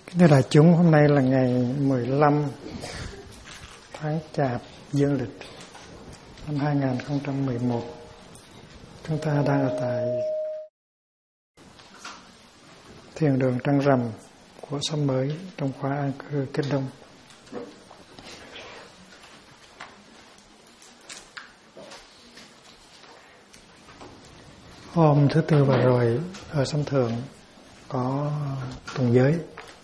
Thưa đại chúng, hôm nay là ngày 15 tháng Chạp dương lịch năm 2011. Chúng ta đang ở tại thiền đường Trăng Rằm của xóm mới trong khóa An Cư Kết Đông. Hôm thứ Tư vừa rồi ở Sông Thượng có tuần giới.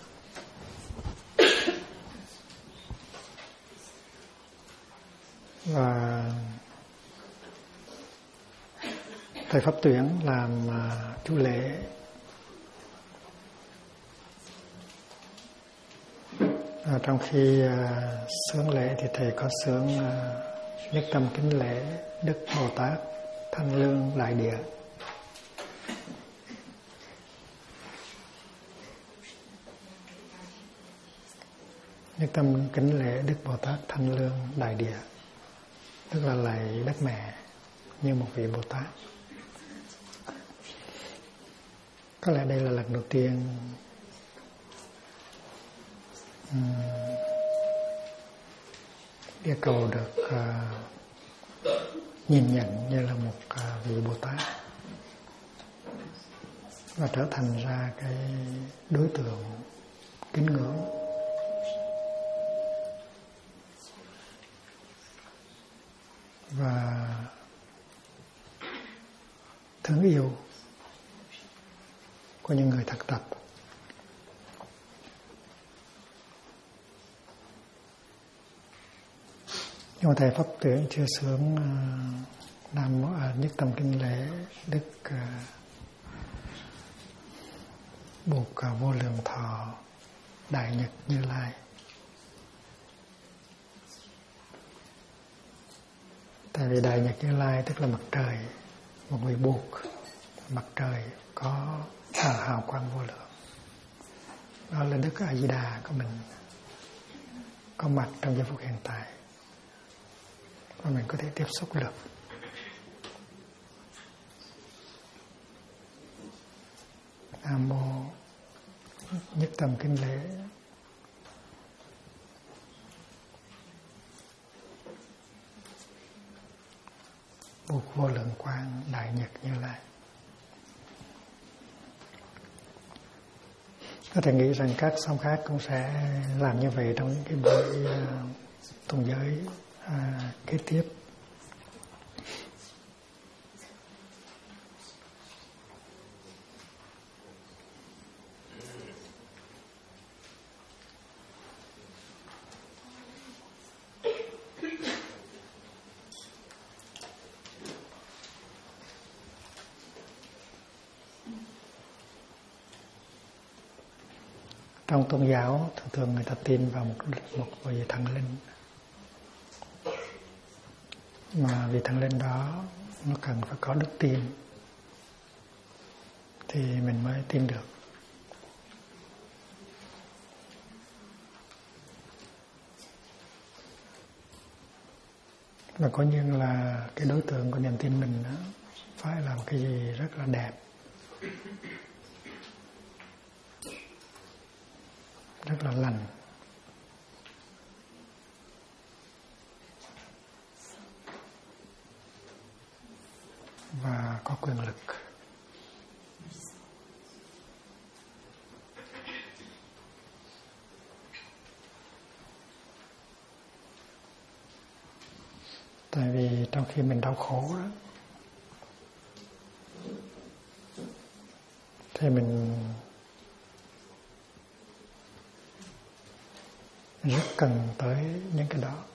Và thầy Pháp Tuyển làm chú lễ. Trong khi xướng lễ thì thầy có xướng nhất tâm kính lễ Đức Bồ Tát Thanh Lương Đại Địa. Nhất tâm kính lễ Đức Bồ Tát Thanh Lương Đại Địa, tức là lạy đất mẹ như một vị Bồ Tát. Có lẽ đây là lần đầu tiên yêu cầu được nhìn nhận như là một vị Bồ Tát và trở thành ra cái đối tượng kính ngưỡng. Và thương yêu của những người thực tập. Nhưng mà thầy Pháp Tuyển chưa xướng nhất tâm kinh lễ Đức Bụt Vô Lượng Thọ Đại Nhật Như Lai. Tại vì Đại Nhật Như Lai tức là mặt trời, một vị Bụt, mặt trời có hào quang vô lượng. Đó là Đức A Di Đà của mình, có mặt trong giây phút hiện tại và mình có thể tiếp xúc được. Nam Mô nhất tâm kính lễ Bụt Vô Lượng Quang Đại Nhật Như Lai. Có thể nghĩ rằng các xóm khác cũng sẽ làm như vậy trong những cái buổi tuần giới kế tiếp. Trong tôn giáo thường người ta tin vào một vị thần linh, mà vị thần linh đó nó cần phải có đức tin thì mình mới tin được. Và có như là cái đối tượng của niềm tin mình đó phải là một cái gì rất là đẹp, rất là lành, và có quyền lực. Tại vì trong khi mình đau khổ đó thì mình rất cần tới những cái đó,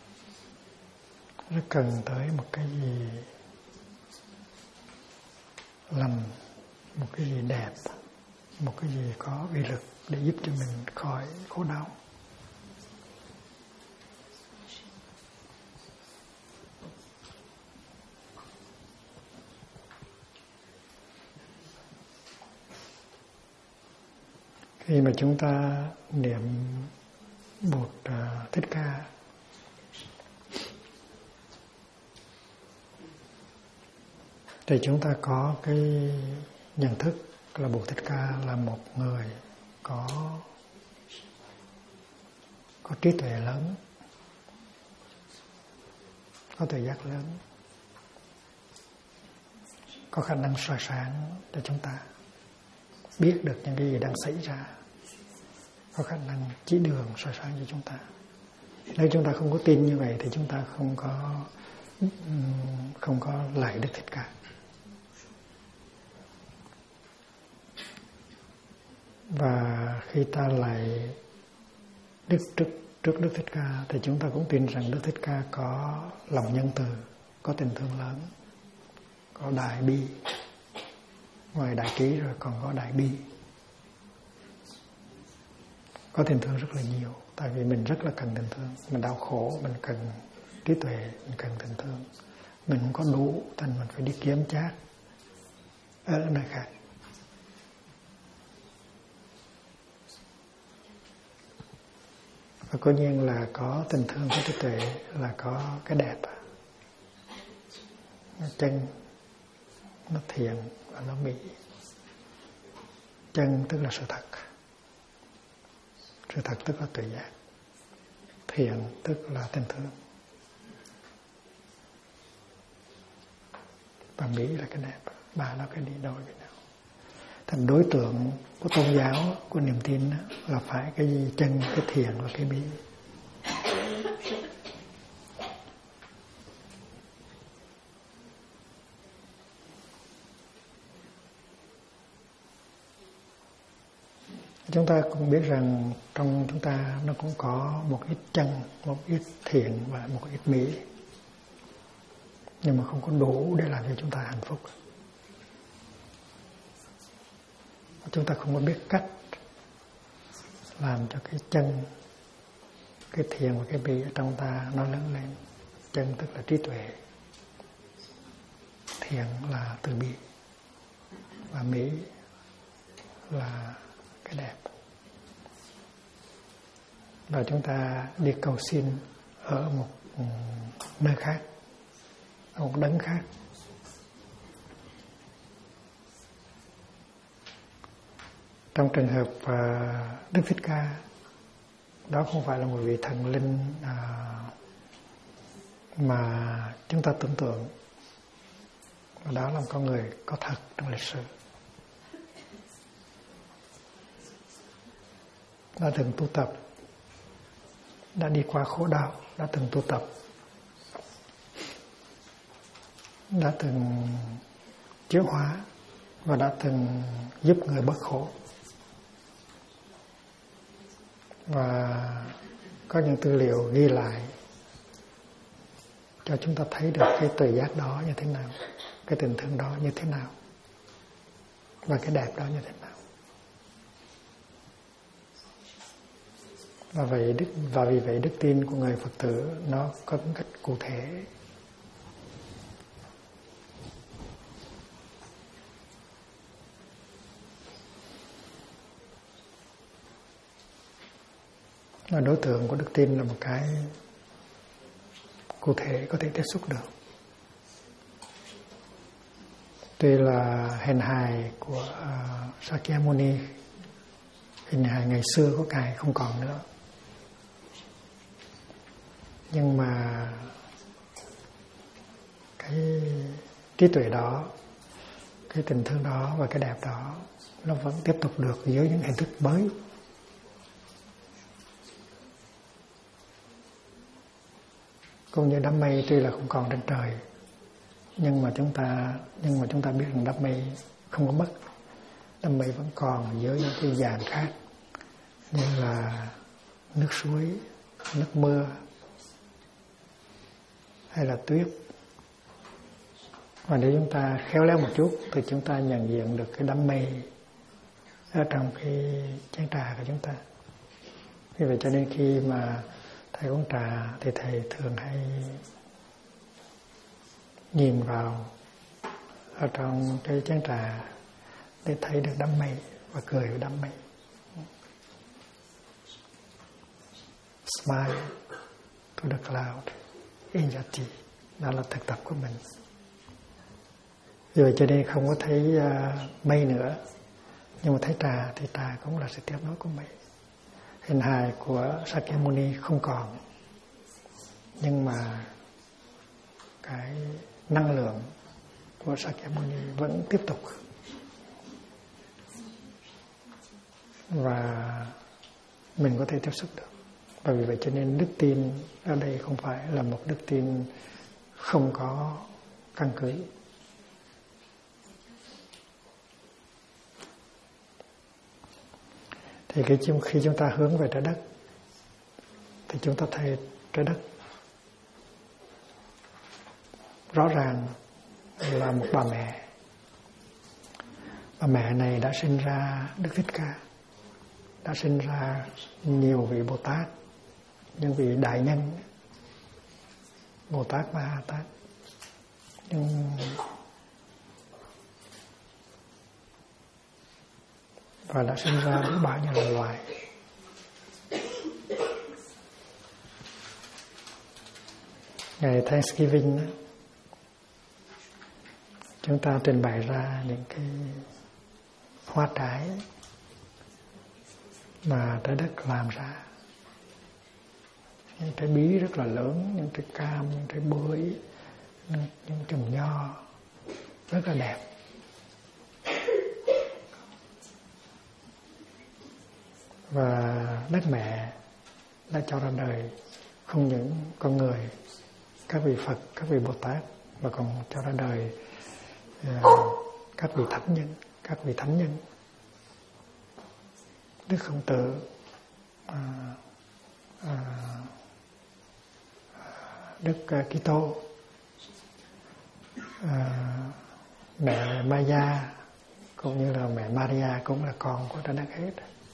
rất cần tới một cái gì lành, một cái gì đẹp, một cái gì có uy lực để giúp cho mình khỏi khổ đau. Khi mà chúng ta niệm Bụt Thích Ca thì chúng ta có cái nhận thức là Bụt Thích Ca là một người có có trí tuệ lớn, có tuệ giác lớn, có khả năng soi sáng cho chúng ta biết được những cái gì đang xảy ra, có khả năng chỉ đường soi sáng cho chúng ta. Nếu chúng ta không có tin như vậy thì chúng ta không có lại Đức Thích Ca. Và khi ta lại trước Đức Thích Ca thì chúng ta cũng tin rằng Đức Thích Ca có lòng nhân từ, có tình thương lớn, có đại bi. Ngoài đại trí rồi còn có đại bi. Có tình thương rất là nhiều. Tại vì mình rất là cần tình thương. Mình đau khổ, mình cần trí tuệ, mình cần tình thương. Mình không có đủ, thành mình phải đi kiếm chác ở nơi khác. Và cố nhiên là có tình thương, có trí tuệ là có cái đẹp. Nó chân, nó thiện và nó mỹ. Chân tức là sự thật. Sự thật tức là tuệ giác. Thiện tức là tình thương. Và mỹ là cái đẹp. Ba nó cái đi đôi với nhau. Thành đối tượng của tôn giáo, của niềm tin là phải cái gì? Chân, cái thiện và cái mỹ. Chúng ta cũng biết rằng trong chúng ta nó cũng có một ít chân, một ít thiện và một ít mỹ. Nhưng mà không có đủ để làm cho chúng ta hạnh phúc. Chúng ta không có biết cách làm cho cái chân, cái thiện và cái mỹ ở trong ta nó lớn lên. Chân tức là trí tuệ, thiện là từ bi, và mỹ là cái đẹp. Và chúng ta đi cầu xin ở một nơi khác, ở một đấng khác. Trong trường hợp Đức Thích Ca, đó không phải là một vị thần linh mà chúng ta tưởng tượng, và đó là một con người có thật trong lịch sử. Đã từng tu tập, đã đi qua khổ đau, đã từng tu tập, đã từng chuyển hóa và đã từng giúp người bớt khổ. Và có những tư liệu ghi lại cho chúng ta thấy được cái tuệ giác đó như thế nào, cái tình thương đó như thế nào, và cái đẹp đó như thế nào. Và vì vậy đức tin của người Phật tử nó có một cách cụ thể. Và đối tượng của đức tin là một cái cụ thể có thể tiếp xúc được. Tuy là hình hài của Sakyamuni, hình hài ngày xưa của Ngài không còn nữa, nhưng mà cái trí tuệ đó, cái tình thương đó và cái đẹp đó nó vẫn tiếp tục được dưới những hình thức mới. Cũng như đám mây tuy là không còn trên trời, nhưng mà chúng ta biết rằng đám mây không có mất. Đám mây vẫn còn dưới những cái dạng khác, như là nước suối, nước mưa hay là tuyết. Và nếu chúng ta khéo léo một chút thì chúng ta nhận diện được cái đám mây ở trong cái chén trà của chúng ta. Vì vậy cho nên khi mà thầy uống trà thì thầy thường hay nhìn vào ở trong cái chén trà để thấy được đám mây và cười với đám mây. Smile to the cloud in your tea. Đó là thực tập của mình. Vì vậy cho nên không có thấy mây nữa, nhưng mà thấy trà thì trà cũng là sự tiếp nối của mây. hình hài của Sakyamuni không còn, nhưng mà cái năng lượng của Sakyamuni vẫn tiếp tục. Và mình có thể tiếp xúc được. Và vì vậy cho nên đức tin ở đây không phải là một đức tin không có căn cứ. Thì khi chúng ta hướng về trái đất thì chúng ta thấy trái đất rõ ràng là một bà mẹ. Bà mẹ này đã sinh ra Đức Thích Ca, đã sinh ra nhiều vị Bồ Tát, những vị đại nhân, Bồ Tát Ma Ha Tát, và đã sinh ra biết bao nhiêu là loài. Ngày Thanksgiving chúng ta trình bày ra những cái hoa trái mà trái đất làm ra, những trái bí rất là lớn, những trái cam, những trái bưởi, những chùm nho rất là đẹp. Và đất mẹ đã cho ra đời không những con người, các vị Phật, các vị Bồ Tát, mà còn cho ra đời các vị thánh nhân, các vị thánh nhân. Đức Khổng Tử, Đức Kitô, mẹ Maya cũng như là mẹ Maria cũng là con của trái đất hết.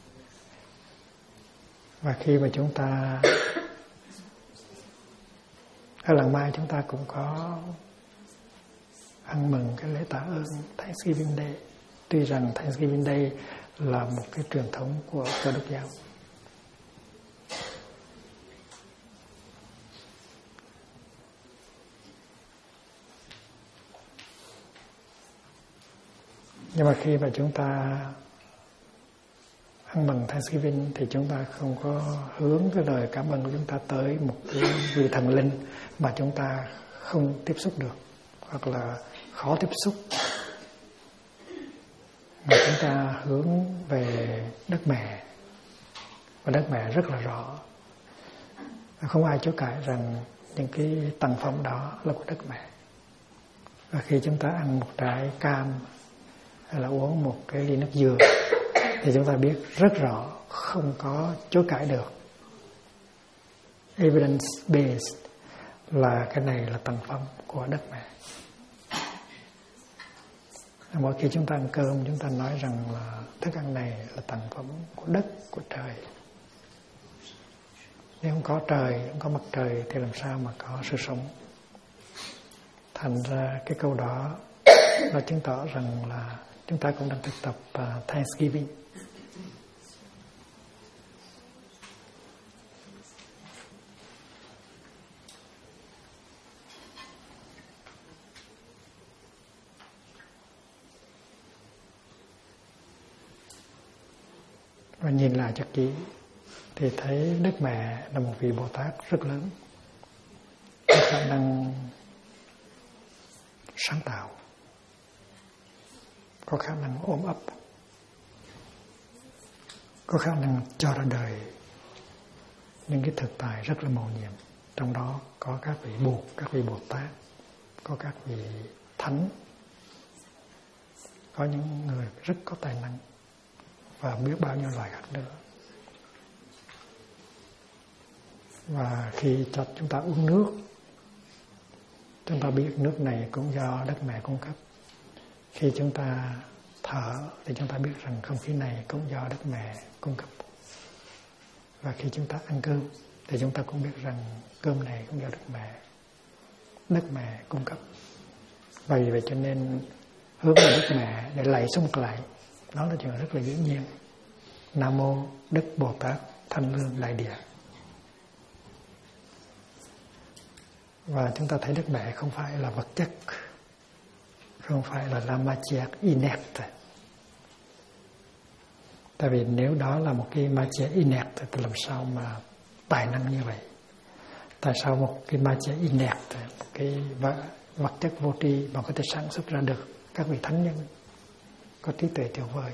Và khi mà chúng ta ở làng Mai chúng ta cũng có ăn mừng cái lễ tạ ơn Thanksgiving Day. Tuy rằng Thanksgiving Day là một cái truyền thống của Cơ Đốc giáo, nhưng mà khi mà chúng ta ăn mừng Thanksgiving thì chúng ta không có hướng cái lời cảm ơn của chúng ta tới một cái vị thần linh mà chúng ta không tiếp xúc được hoặc là khó tiếp xúc, mà chúng ta hướng về đất mẹ. Và đất mẹ rất là rõ, không ai chối cãi rằng những cái tầng phong đó là của đất mẹ. Và khi chúng ta ăn một trái cam hay là uống một cái ly nước dừa thì chúng ta biết rất rõ, không có chối cãi được, evidence based, là cái này là tầng phong của đất mẹ. Mỗi khi chúng ta ăn cơm, chúng ta nói rằng là thức ăn này là tầng phẩm của đất, của trời. Nếu không có trời, không có mặt trời thì làm sao mà có sự sống. Thành ra cái câu đó nó chứng tỏ rằng là chúng ta cũng đang thực tập Thanksgiving. Và nhìn lại cho kỹ thì thấy Đức Mẹ là một vị Bồ Tát rất lớn, có khả năng sáng tạo, có khả năng ôm ấp, có khả năng cho ra đời những cái thực tại rất là mầu nhiệm. Trong đó có các vị Bụt, các vị Bồ Tát, có các vị Thánh, có những người rất có tài năng và biết bao nhiêu loài khác nữa. Và khi cho chúng ta uống nước, chúng ta biết nước này cũng do đất mẹ cung cấp. Khi chúng ta thở thì chúng ta biết rằng không khí này cũng do đất mẹ cung cấp. Và khi chúng ta ăn cơm thì chúng ta cũng biết rằng cơm này cũng do đất mẹ cung cấp. Vì vậy cho nên hướng về đất mẹ để lạy xuống một lạy, đó là chuyện rất là dĩ nhiên. Nam mô Đức Bồ Tát Thanh Lương Đại Địa. Và chúng ta thấy Đức Mẹ không phải là vật chất, không phải là la matière inerte, Tại vì nếu đó là một cái ma chế inert thì làm sao mà tài năng như vậy? Tại sao một cái ma chế inert, một cái vật chất vô tri mà có thể sản xuất ra được các vị thánh nhân có trí tuệ tuyệt vời?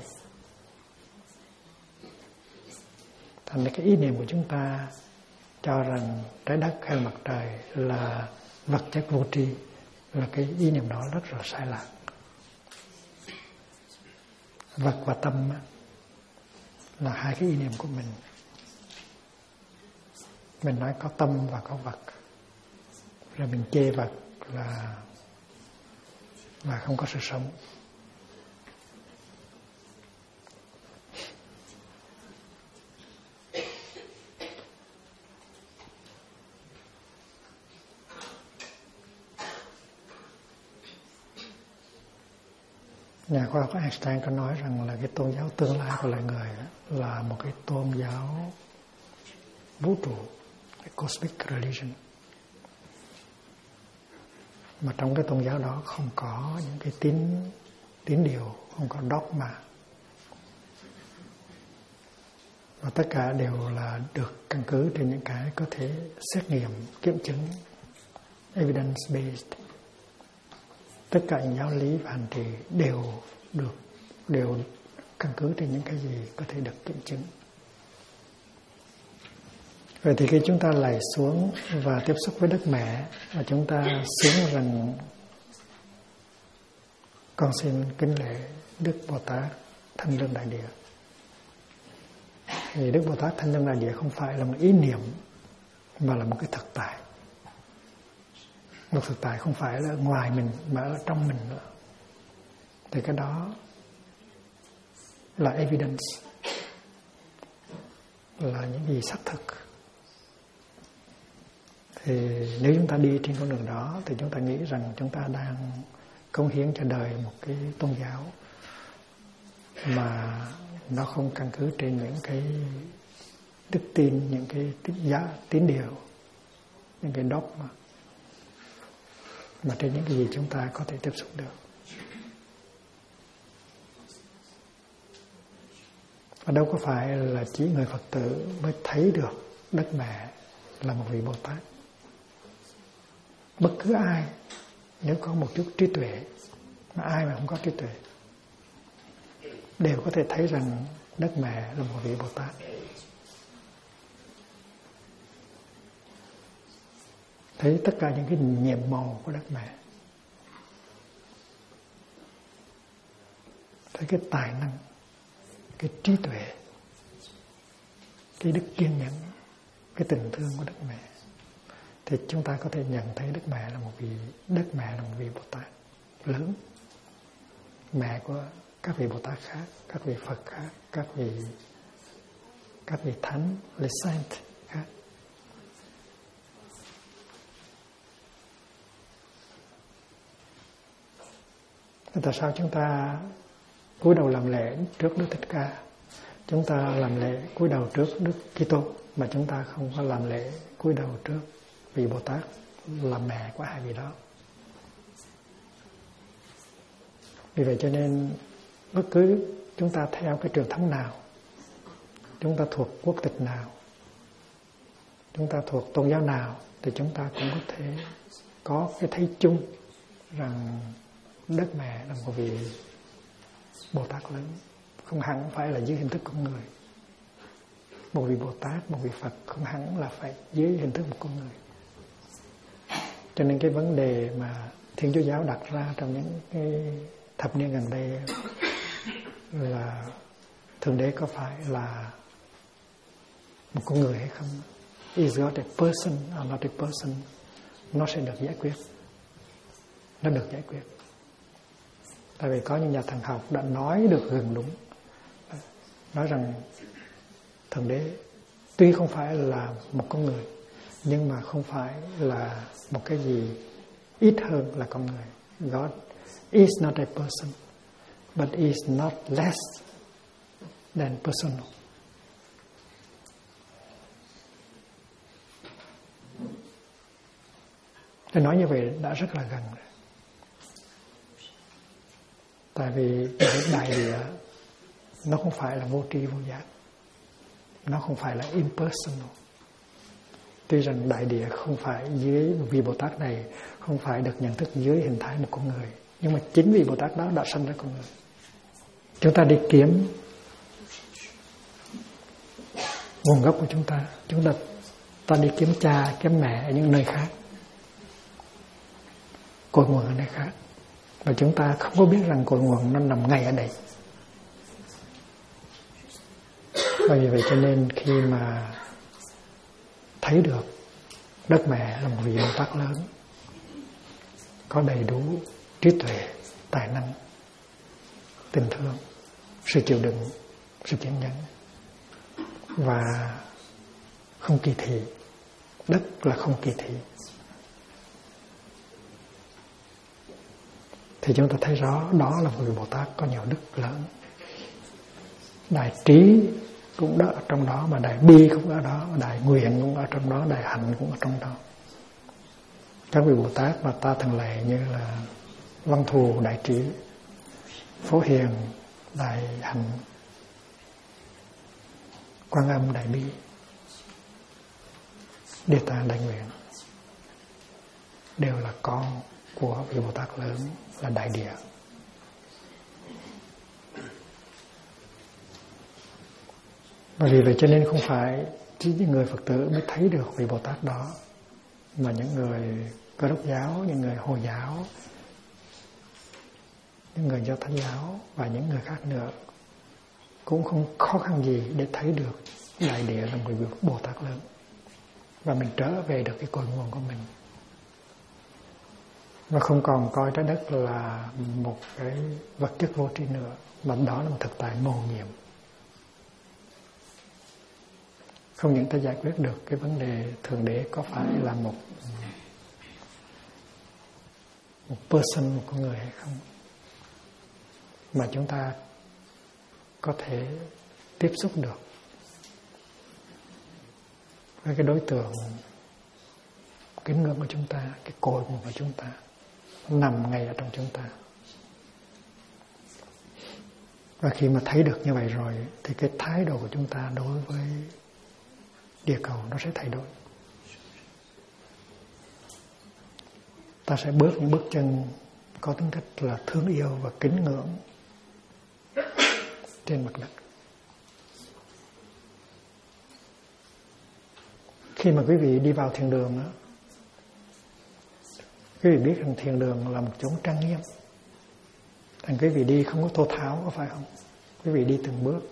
Thành ra cái ý niệm của chúng ta cho rằng trái đất hay mặt trời là vật chất vô tri là cái ý niệm đó rất là sai lạc. Vật và tâm là hai cái ý niệm của mình. Mình nói có tâm và có vật, rồi mình chê vật là không có sự sống. Nhà khoa học Einstein có nói rằng là cái tôn giáo tương lai của loài người là một cái tôn giáo vũ trụ, cái cosmic religion. Mà trong cái tôn giáo đó không có những cái tín điều, không có dogma. Và tất cả đều là được căn cứ trên những cái có thể xét nghiệm, kiểm chứng, evidence based. Tất cả những giáo lý và hành trì đều căn cứ trên những cái gì có thể được kiểm chứng. Vậy thì khi chúng ta lạy xuống và tiếp xúc với đất mẹ và chúng ta xứng rằng con xin kính lễ Đức Bồ Tát Thanh Lương Đại Địa. Thì Đức Bồ Tát Thanh Lương Đại Địa không phải là một ý niệm mà là một cái thực tại. Một thực tại không phải là ngoài mình mà ở trong mình nữa. Thì cái đó là evidence, là những gì xác thực. Thì nếu chúng ta đi trên con đường đó thì chúng ta nghĩ rằng chúng ta đang cống hiến cho đời một cái tôn giáo mà nó không căn cứ trên những cái đức tin, những cái tín điều, những cái dogma, mà trên những cái gì chúng ta có thể tiếp xúc được. Và đâu có phải là chỉ người Phật tử mới thấy được đất mẹ là một vị Bồ Tát. Bất cứ ai nếu có một chút trí tuệ, mà ai mà không có trí tuệ, đều có thể thấy rằng đất mẹ là một vị Bồ Tát. Thấy tất cả những cái nhiệm màu của đất mẹ, thấy cái tài năng, cái trí tuệ, cái đức kiên nhẫn, cái tình thương của đất mẹ, thì chúng ta có thể nhận thấy đất mẹ là một vị Bồ Tát lớn, mẹ của các vị Bồ Tát khác, các vị Phật khác, các vị thánh, les saints khác. Tại sao chúng ta cúi đầu làm lễ trước Đức Thích Ca, chúng ta làm lễ cúi đầu trước Đức Kitô, mà chúng ta không có làm lễ cúi đầu trước vị Bồ Tát là mẹ của hai vị đó? Vì vậy cho nên bất cứ chúng ta theo cái truyền thống nào, chúng ta thuộc quốc tịch nào, chúng ta thuộc tôn giáo nào, thì chúng ta cũng có thể có cái thấy chung rằng đất mẹ là một vị Bồ Tát lớn, không hẳn phải là dưới hình thức con người. Một vị Bồ Tát, một vị Phật không hẳn là phải dưới hình thức một con người. Cho nên cái vấn đề mà Thiên Chúa Giáo đặt ra trong những cái thập niên gần đây là Thượng Đế có phải là một con người hay không, is God a person or not a person, nó sẽ được giải quyết. Nó được giải quyết. Tại vì có những nhà thần học đã nói được gần đúng, nói rằng Thượng Đế tuy không phải là một con người, nhưng mà không phải là một cái gì ít hơn là con người. God is not a person, but is not less than personal. Để nói như vậy đã rất là gần rồi. Tại vì đại địa Nó không phải là vô tri vô giác, nó không phải là impersonal. Tuy rằng đại địa không phải dưới vị Bồ Tát này không phải được nhận thức dưới hình thái một con người, nhưng mà chính vị Bồ Tát đó đã sanh ra con người. Chúng ta đi kiếm nguồn gốc của chúng ta đi kiếm cha, kiếm mẹ ở những nơi khác, cội nguồn ở nơi khác, và chúng ta không có biết rằng cội nguồn nó nằm ngay ở đây. Vì vậy cho nên khi mà thấy được đất mẹ là một vị Bồ Tát lớn, có đầy đủ trí tuệ, tài năng, tình thương, sự chịu đựng, sự kiên nhẫn và không kỳ thị. Đất là không kỳ thị. Thì chúng ta thấy rõ đó là một vị Bồ Tát có nhiều đức lớn. Đại trí cũng ở trong đó, mà đại bi cũng ở đó, đại nguyện cũng ở trong đó, đại hạnh cũng ở trong đó. Các vị Bồ Tát mà ta thường lệ như là Văn Thù đại trí, Phổ Hiền đại hạnh, Quan Âm đại bi, Địa Tạng đại nguyện, đều là con của vị Bồ Tát lớn là đại địa. Và vì vậy cho nên không phải chỉ những người Phật tử mới thấy được vị Bồ Tát đó, mà những người Cơ Đốc giáo, những người Hồi giáo, những người Do Thái giáo và những người khác nữa cũng không khó khăn gì để thấy được đại địa là một vị Bồ Tát lớn, và mình trở về được cái cội nguồn của mình, và không còn coi trái đất là một cái vật chất vô tri nữa, mà đó là một thực tại mầu nhiệm. Không những ta giải quyết được cái vấn đề Thượng Đế có phải là một person, một con người hay không, mà chúng ta có thể tiếp xúc được với cái đối tượng kính ngưỡng của chúng ta, cái cội nguồn của chúng ta nằm ngay ở trong chúng ta. Và khi mà thấy được như vậy rồi thì cái thái độ của chúng ta đối với địa cầu nó sẽ thay đổi. Ta sẽ bước những bước chân có tính cách là thương yêu và kính ngưỡng trên mặt đất. Khi mà quý vị đi vào thiền đường đó, quý vị biết rằng thiền đường là một chốn trang nghiêm. Thành quý vị đi không có thô tháo, có phải không? Quý vị đi từng bước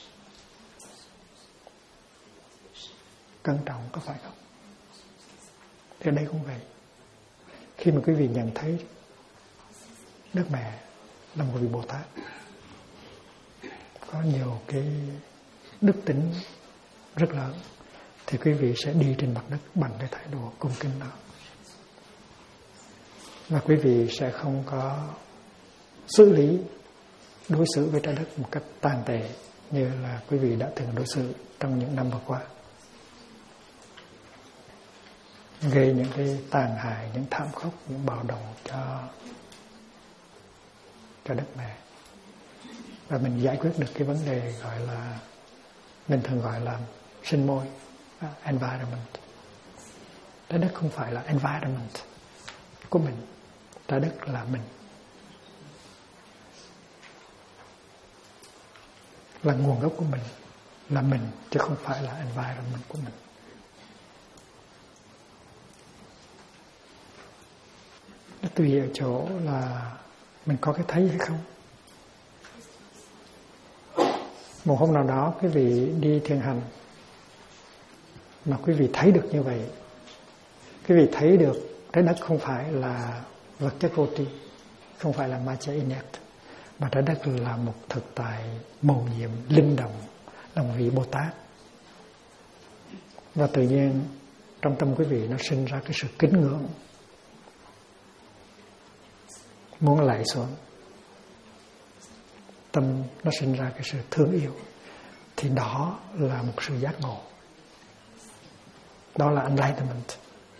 cẩn trọng, có phải không? Thì ở đây cũng vậy. Khi mà quý vị nhận thấy Đức Mẹ là một vị Bồ Tát có nhiều cái đức tính rất lớn, thì quý vị sẽ đi trên mặt đất bằng cái thái độ cung kính đó. Và quý vị sẽ không có xử lý, đối xử với trái đất một cách tàn tệ như là quý vị đã từng đối xử trong những năm vừa qua, gây những cái tàn hại, những thảm khốc, những bạo động cho đất mẹ. Và mình giải quyết được cái vấn đề gọi là, mình thường gọi là sinh môi, environment. Trái đất không phải là environment của mình, trái đất là mình, là nguồn gốc của mình, là mình, chứ không phải là environment của mình. Nó tùy ở chỗ là mình có cái thấy hay không. Một hôm nào đó quý vị đi thiền hành mà quý vị thấy được như vậy, quý vị thấy được trái đất không phải là vật chất vô tri, không phải là matter inert, mà trái đất là một thực tại mầu nhiệm, linh động, là một vị Bồ Tát. Và tự nhiên trong tâm quý vị nó sinh ra cái sự kính ngưỡng, muốn lạy xuống. Tâm nó sinh ra cái sự thương yêu, thì đó là một sự giác ngộ, đó là enlightenment.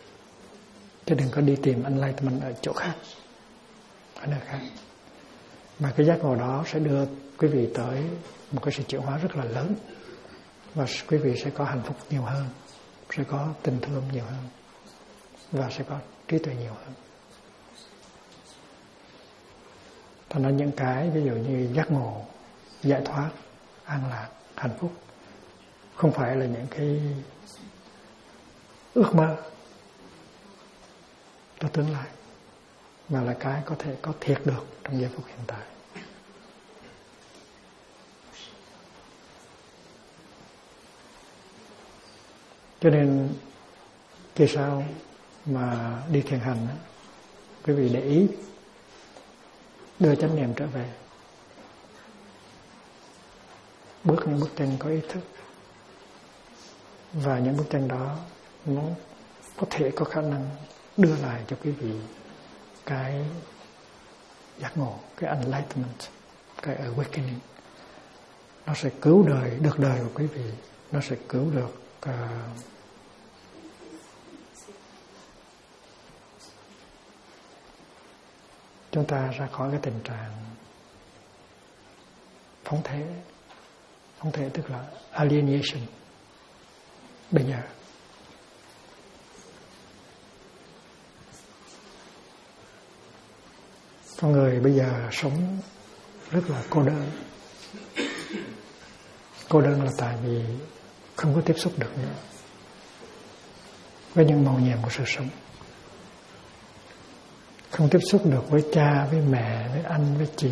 Chứ đừng có đi tìm enlightenment ở chỗ khác, ở nơi khác. Mà cái giác ngộ đó sẽ đưa quý vị tới một cái sự chuyển hóa rất là lớn, và quý vị sẽ có hạnh phúc nhiều hơn, sẽ có tình thương nhiều hơn, và sẽ có trí tuệ nhiều hơn. Thành ra những cái ví dụ như giác ngộ, giải thoát, an lạc, hạnh phúc không phải là những cái ước mơ cho tương lai, mà là cái có thể có thiệt được trong giây phút hiện tại. Cho nên khi sao mà đi thiền hành, quý vị để ý đưa chánh niệm trở về, bước những bước chân có ý thức, và những bước chân đó nó có thể có khả năng đưa lại cho quý vị cái giác ngộ, cái enlightenment, cái awakening. Nó sẽ cứu được đời của quý vị, nó sẽ cứu được chúng ta ra khỏi cái tình trạng phóng thế tức là alienation. Bây giờ con người bây giờ sống rất là cô đơn. Cô đơn là tại vì không có tiếp xúc được nữa với những màu nhiệm của sự sống, không tiếp xúc được với cha, với mẹ, với anh, với chị,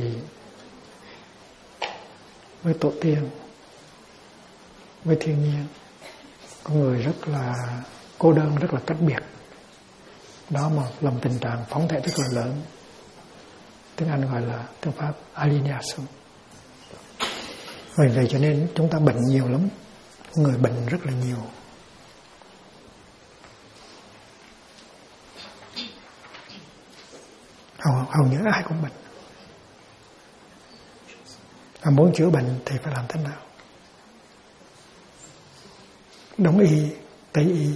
với tổ tiên, với thiên nhiên. Con người rất là cô đơn, rất là cách biệt. Đó mà làm tình trạng phóng thể rất là lớn. Tiếng Anh gọi là tiếng Pháp alienation. Vì vậy cho nên chúng ta bệnh nhiều lắm. Người bệnh rất là nhiều. Hầu như ai cũng bệnh. Và muốn chữa bệnh thì phải làm thế nào? Đông y, Tây y,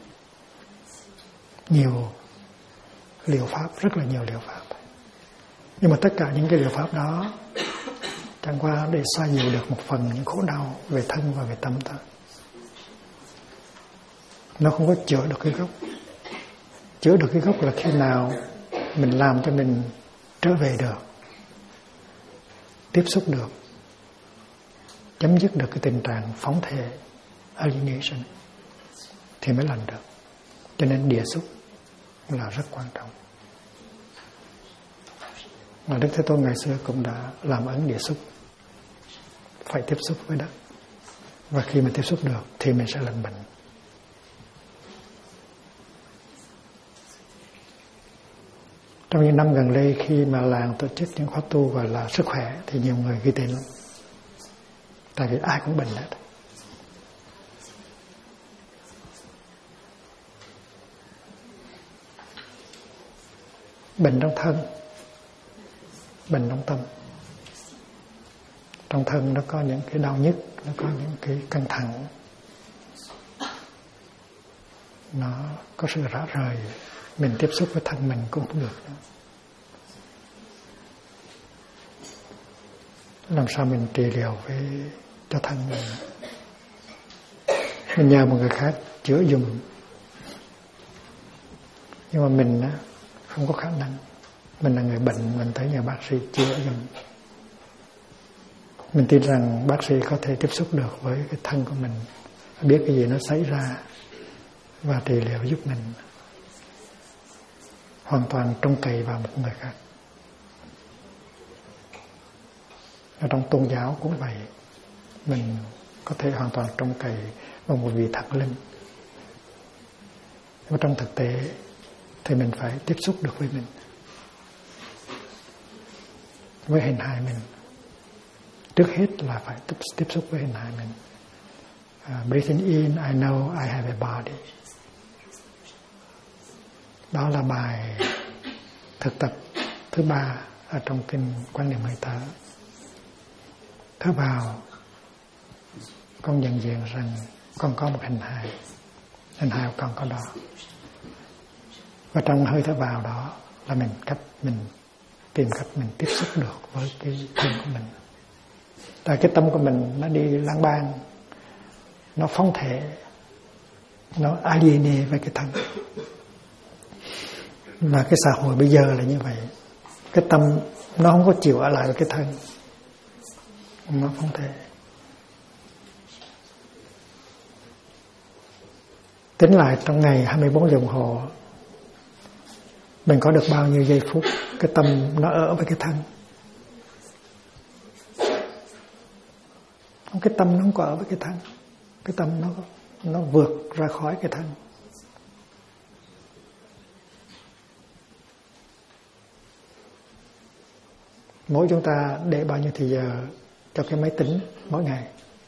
nhiều liệu pháp, rất là nhiều liệu pháp. Nhưng mà tất cả những cái liệu pháp đó chẳng qua để xoa dịu được một phần những khổ đau về thân và về tâm thôi. Nó không có chữa được cái gốc. Chữa được cái gốc là khi nào mình làm cho mình trở về được, tiếp xúc được, chấm dứt được cái tình trạng phóng thể alienation thì mới làm được. Cho nên địa xúc là rất quan trọng. Và Đức Thế Tôn ngày xưa cũng đã làm ấn địa xúc, phải tiếp xúc với đất, và khi mà tiếp xúc được thì mình sẽ lành bệnh. Trong những năm gần đây khi mà làng tổ chức những khóa tu gọi là sức khỏe thì nhiều người ghi tên lắm, tại vì ai cũng bệnh hết. Bệnh trong thân, bệnh trong tâm. Trong thân nó có những cái đau nhức, nó có những cái căng thẳng, nó có sự rã rời. Mình tiếp xúc với thân mình cũng không được nữa. Làm sao mình trị liệu cho thân mình? Mình nhờ một người khác chữa giùm, nhưng mà mình không có khả năng. Mình là người bệnh, mình tới nhờ bác sĩ chữa giùm. Mình tin rằng bác sĩ có thể tiếp xúc được với cái thân của mình, biết cái gì nó xảy ra và trị liệu giúp mình. Hoàn toàn trông cậy vào một người khác. Ở trong tôn giáo cũng vậy, mình có thể hoàn toàn trông cậy vào một vị thần linh. Nhưng trong thực tế thì mình phải tiếp xúc được với mình, với hình hài mình. Trước hết là phải tiếp xúc với hình hài mình. Breathing in, I know I have a body. Đó là bài thực tập thứ 3 ở trong kinh Quan Niệm Hơi Thở. Thở vào, con nhận diện rằng con có một hình hài của con có đó. Và trong hơi thở vào đó là cách mình tìm cách mình tiếp xúc được với cái thân của mình. Tại cái tâm của mình nó đi lang bang, nó phóng thể, nó alienate với cái thân. Và cái xã hội bây giờ là như vậy. Cái tâm nó không có chịu ở lại với cái thân, nó phóng thể. Tính lại trong ngày 24 giờ đồng hồ, mình có được bao nhiêu giây phút cái tâm nó ở với cái thân. Cái tâm nó không có ở với cái thân, cái tâm nó vượt ra khỏi cái thân. Mỗi chúng ta để bao nhiêu thời giờ cho cái máy tính mỗi ngày?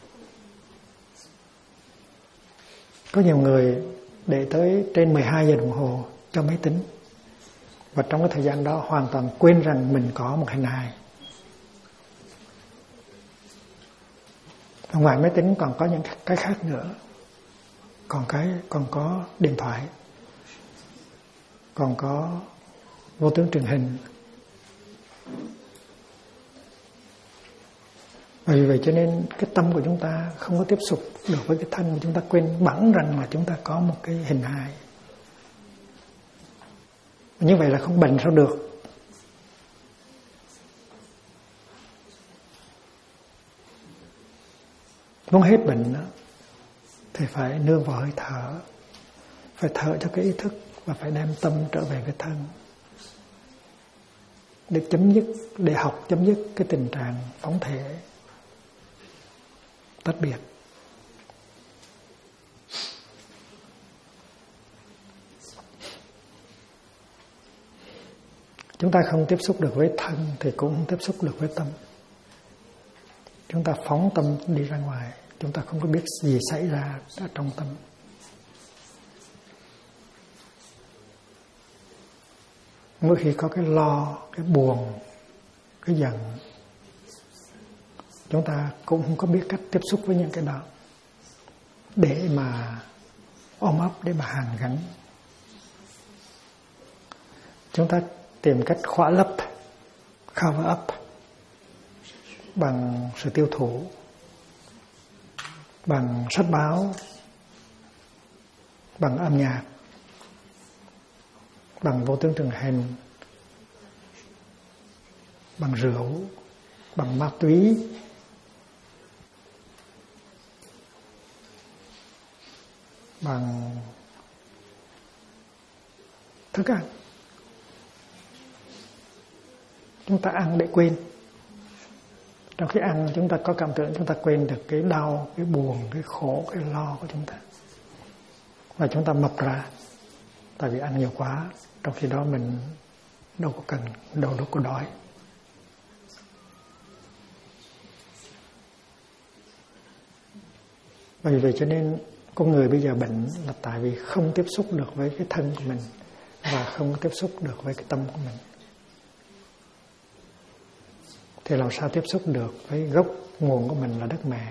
Có nhiều người để tới trên 12 giờ đồng hồ cho máy tính, và trong cái thời gian đó hoàn toàn quên rằng mình có một hình hài. Ngoài máy tính còn có những cái khác nữa, còn có điện thoại, còn có vô tướng truyền hình. Vì vậy cho nên cái tâm của chúng ta không có tiếp xúc được với cái thân, chúng ta quên bẵng rằng là chúng ta có một cái hình hài. Như vậy là không bệnh sao được. Muốn hết bệnh đó, thì phải nương vào hơi thở, phải thở cho cái ý thức và phải đem tâm trở về cái thân, để học chấm dứt cái tình trạng phóng thể tách biệt. Chúng ta không tiếp xúc được với thân thì cũng không tiếp xúc được với tâm. Chúng ta phóng tâm đi ra ngoài, chúng ta không có biết gì xảy ra ở trong tâm. Mỗi khi có cái lo, cái buồn, cái giận, chúng ta cũng không có biết cách tiếp xúc với những cái đó để mà ôm ấp, để mà hàn gắn. Chúng ta tìm cách khỏa lấp, cover up bằng sự tiêu thụ, bằng sách báo, bằng âm nhạc, bằng vô tướng truyền hình, bằng rượu, bằng ma túy, bằng thức ăn. Chúng ta ăn để quên. Trong khi ăn chúng ta có cảm tưởng chúng ta quên được cái đau, cái buồn, cái khổ, cái lo của chúng ta. Và chúng ta mập ra tại vì ăn nhiều quá, trong khi đó mình đâu có cần, đâu có đói. Vì vậy cho nên con người bây giờ bệnh là tại vì không tiếp xúc được với cái thân của mình và không tiếp xúc được với cái tâm của mình. Thì làm sao tiếp xúc được với gốc nguồn của mình là đất mẹ?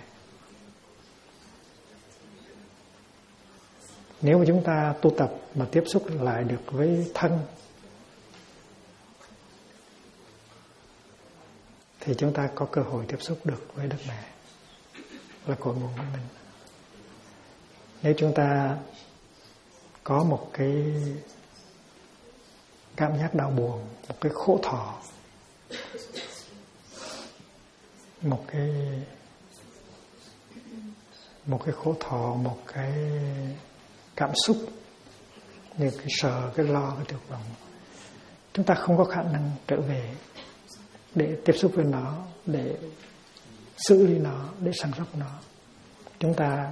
Nếu mà chúng ta tu tập mà tiếp xúc lại được với thân thì chúng ta có cơ hội tiếp xúc được với đất mẹ là cội nguồn của mình. Nếu chúng ta có một cái cảm giác đau buồn, một cái khổ thọ, một cái khổ thọ, một cái cảm xúc như cái sợ, cái lo, cái tuyệt vọng, chúng ta không có khả năng trở về để tiếp xúc với nó, để xử lý nó, để săn sóc nó. Chúng ta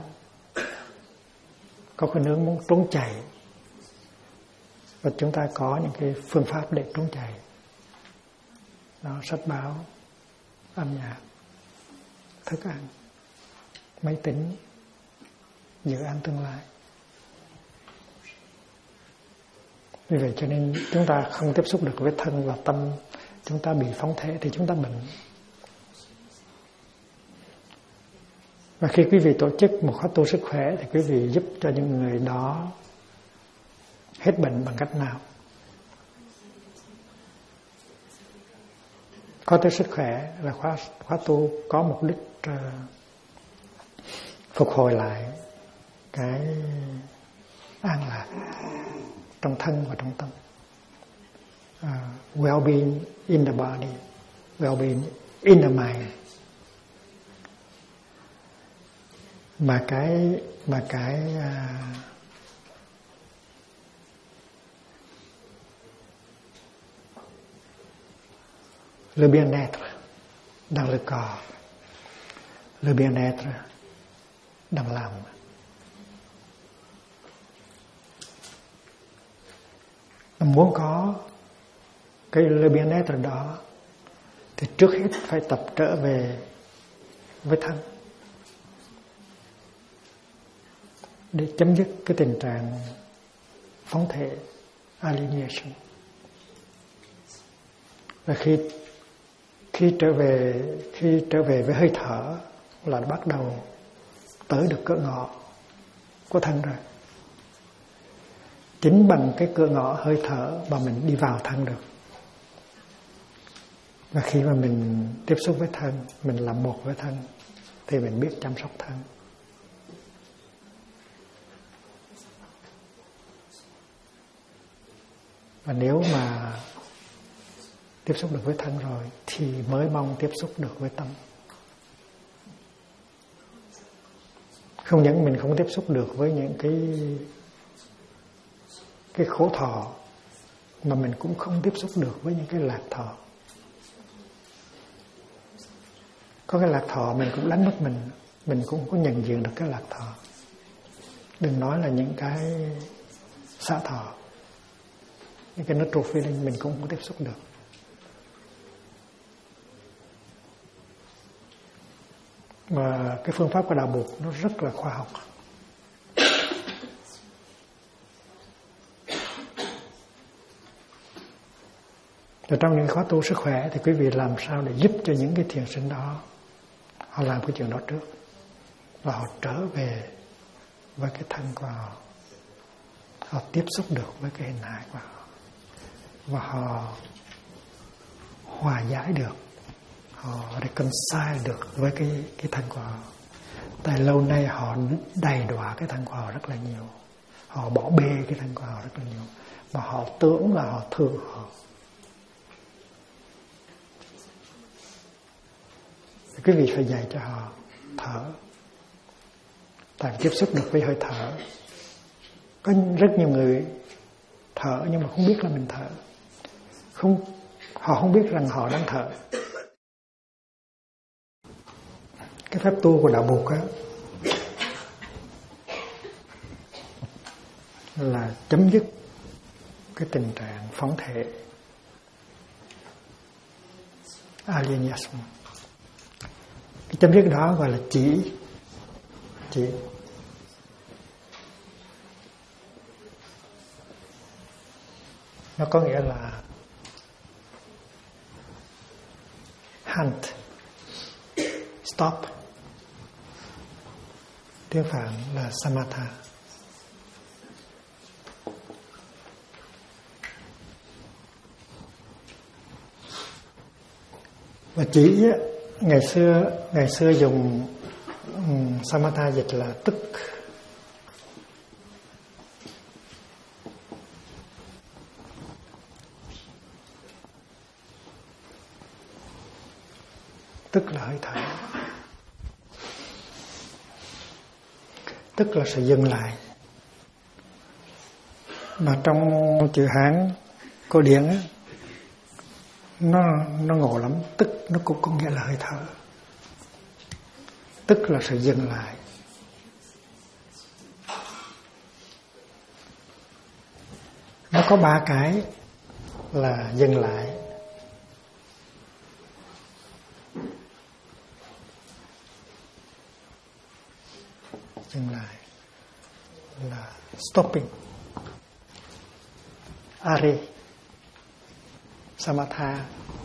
có khuynh hướng muốn trốn chạy, và chúng ta có những cái phương pháp để trốn chạy. Đó, sách báo, âm nhạc, thức ăn, máy tính, dự án tương lai. Vì vậy cho nên chúng ta không tiếp xúc được với thân và tâm, chúng ta bị phóng thể thì chúng ta bệnh. Và khi quý vị tổ chức một khóa tu sức khỏe thì quý vị giúp cho những người đó hết bệnh bằng cách nào? Khóa tu sức khỏe là khóa tu có mục đích phục hồi lại cái an lạc trong thân và trong tâm. Well-being in the body, well-being in the mind. Mà cái le bien-être dans le corps, le bien-être dans l'âme. Muốn có cái le bien-être đó thì trước hết phải tập trở về với thân để chấm dứt cái tình trạng phóng thể, alienation. Và khi trở về với hơi thở là bắt đầu tới được cửa ngõ của thân rồi. Chính bằng cái cửa ngõ hơi thở mà mình đi vào thân được. Và khi mà mình tiếp xúc với thân, mình làm một với thân, thì mình biết chăm sóc thân. Và nếu mà tiếp xúc được với thân rồi thì mới mong tiếp xúc được với tâm. Không những mình không tiếp xúc được với những cái khổ thọ, mà mình cũng không tiếp xúc được với những cái lạc thọ. Có cái lạc thọ mình cũng đánh mất mình cũng có nhận diện được cái lạc thọ. Đừng nói là những cái xả thọ, những cái neutral feeling mình cũng không tiếp xúc được. Và cái phương pháp của đạo Bụt nó rất là khoa học. Và trong những khóa tu sức khỏe thì quý vị làm sao để giúp cho những cái thiền sinh đó họ làm cái chuyện đó trước, và họ trở về với cái thân của họ tiếp xúc được với cái hình hài của họ, và họ hòa giải được, họ reconcile được với cái thân của họ. Tại lâu nay họ đầy đọa cái thân của họ rất là nhiều, họ bỏ bê cái thân của họ rất là nhiều, mà họ tưởng là họ thương họ. Quý vị phải dạy cho họ thở. Tại tiếp xúc được với hơi thở. Có rất nhiều người thở nhưng mà không biết là mình thở. Họ không biết rằng họ đang thở. Cái pháp tu của đạo Bụt á là chấm dứt cái tình trạng phóng thể, alienation. Cái chấm dứt đó gọi là chỉ. Nó có nghĩa là halt, stop. Tiếng Phạn là samatha. Và chỉ ngày xưa dùng samatha dịch là tức. Tức là hơi thở. Tức là sự dừng lại. Mà trong chữ Hán cổ điển á, nó ngộ lắm. Tức nó cũng có nghĩa là hơi thở. Tức là sự dừng lại. Nó có 3 cái là dừng lại, là stopping, ari, samatha.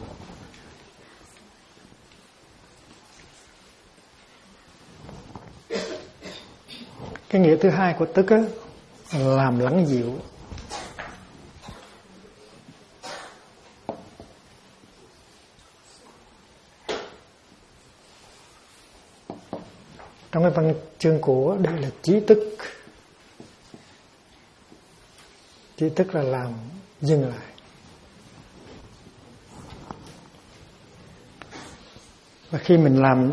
Cái nghĩa thứ hai của tức á, là làm lắng dịu. Trong cái văn chương của đây là trí tức. Trí tức là làm dừng lại. Và khi mình làm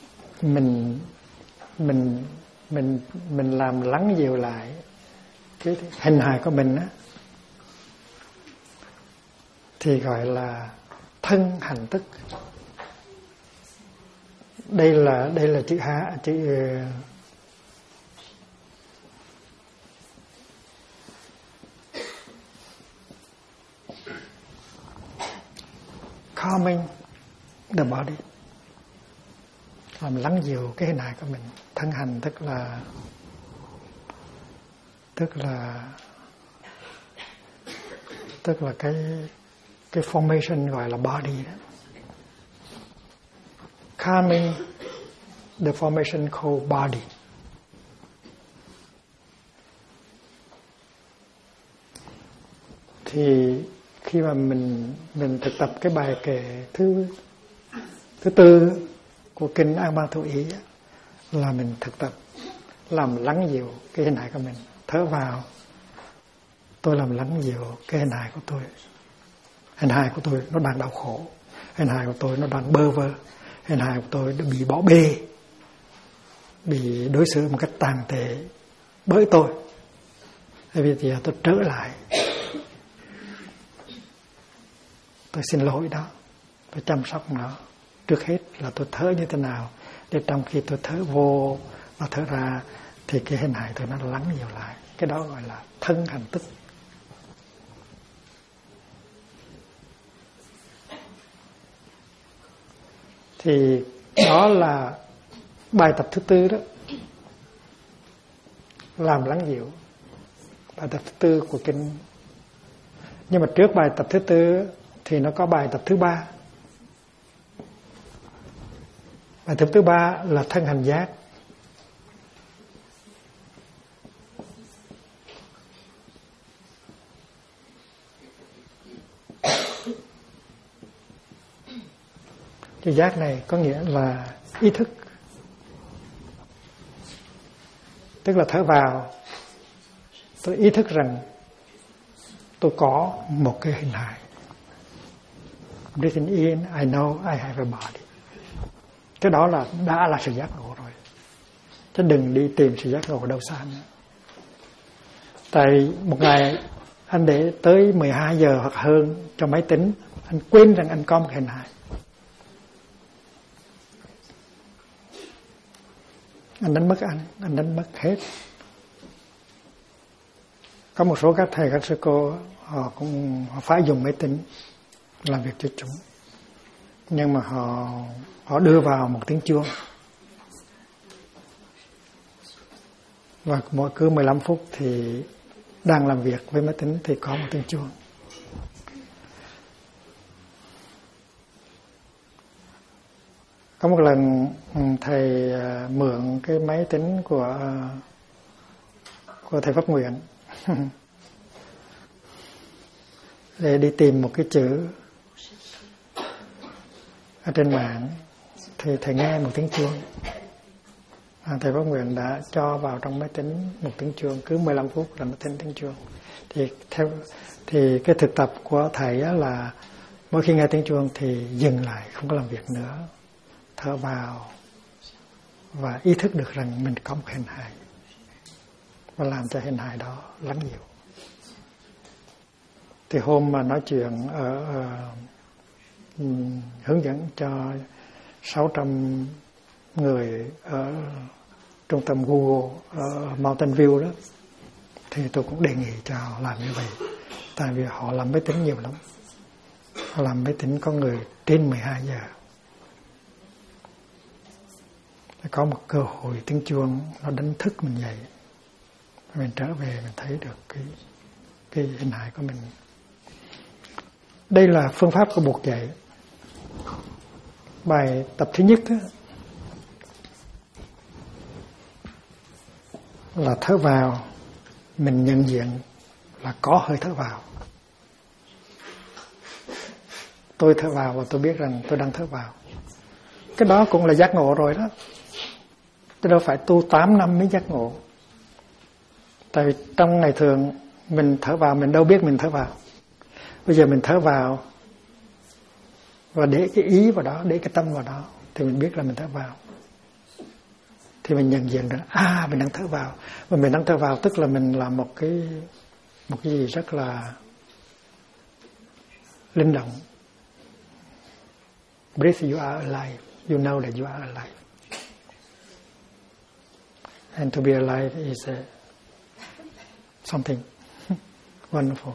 mình làm lắng dịu lại cái hình hài của mình á, thì gọi là thân hành tức. Đây là chữ calming the body, làm lắng dịu cái hình hài của mình. Thân hành tức là cái formation gọi là body đó. Calming the formation called body. Thì khi mà mình thực tập cái bài kệ thứ tư của kinh An Ban Thủ Ý là mình thực tập làm lắng dịu cái hình hài của mình. Thở vào, tôi làm lắng dịu cái hình hài của tôi. Hình hài của tôi nó đang đau khổ, hình hài của tôi nó đang bơ vơ, hình hài của tôi nó bị bỏ bê, bị đối xử một cách tàn tệ bởi tôi. Thế bây giờ tôi trở lại, tôi xin lỗi đó, tôi chăm sóc nó. Trước hết là tôi thở như thế nào, để trong khi tôi thở vô và thở ra thì cái hình hài tôi nó lắng dịu lại. Cái đó gọi là thân hành tức. Thì đó là bài tập thứ tư đó, làm lắng dịu. Bài tập thứ tư của kinh. Nhưng mà trước bài tập thứ tư thì nó có bài tập thứ ba. Bài tập thứ ba là thân hành giác. Cái giác này có nghĩa là ý thức. Tức là thở vào, tôi ý thức rằng tôi có một cái hình hài. Breathing in, I know I have a body. Cái đó là đã là sự giác ngộ rồi. Chứ đừng đi tìm sự giác ngộ ở đâu xa nữa. Tại một ngày anh để tới 12 giờ hoặc hơn cho máy tính, anh quên rằng anh có một hình hài. Anh đánh mất hết. Có một số các thầy, các sư cô họ phải dùng máy tính làm việc cho chúng, nhưng mà họ đưa vào một tiếng chuông, và cứ 15 phút thì đang làm việc với máy tính thì có một tiếng chuông. Có một lần thầy mượn cái máy tính của thầy Pháp Nguyện để đi tìm một cái chữ ở trên mạng, thì thầy nghe một tiếng chuông. Thầy Pháp Nguyện đã cho vào trong máy tính một tiếng chuông, cứ 15 phút là nó thêm tiếng chuông. Thì cái thực tập của thầy là mỗi khi nghe tiếng chuông thì dừng lại, không có làm việc nữa, thở vào và ý thức được rằng mình có một hình hài và làm cho hình hài đó lắng dịu. Thì hôm mà nói chuyện hướng dẫn cho 600 người ở trung tâm Google ở Mountain View đó, thì tôi cũng đề nghị cho họ làm như vậy. Tại vì họ làm máy tính nhiều lắm. Họ làm máy tính có người trên 12 giờ. Có một cơ hội tiếng chuông nó đánh thức mình dậy, mình trở về mình thấy được cái hình hài của mình. Đây là phương pháp của Bụt dạy. Bài tập thứ nhất đó, là thở vào, mình nhận diện là có hơi thở vào. Tôi thở vào và tôi biết rằng tôi đang thở vào. Cái đó cũng là giác ngộ rồi đó. Tôi đâu phải tu 8 năm mới giác ngộ. Tại vì trong ngày thường mình thở vào mình đâu biết mình thở vào. Bây giờ mình thở vào và để cái ý vào đó, để cái tâm vào đó thì mình biết là mình thở vào. Thì mình nhận diện được mình đang thở vào. Và mình đang thở vào tức là mình làm một cái gì rất là linh động. Breathe, you are alive. You know that you are alive. And to be alive is something wonderful.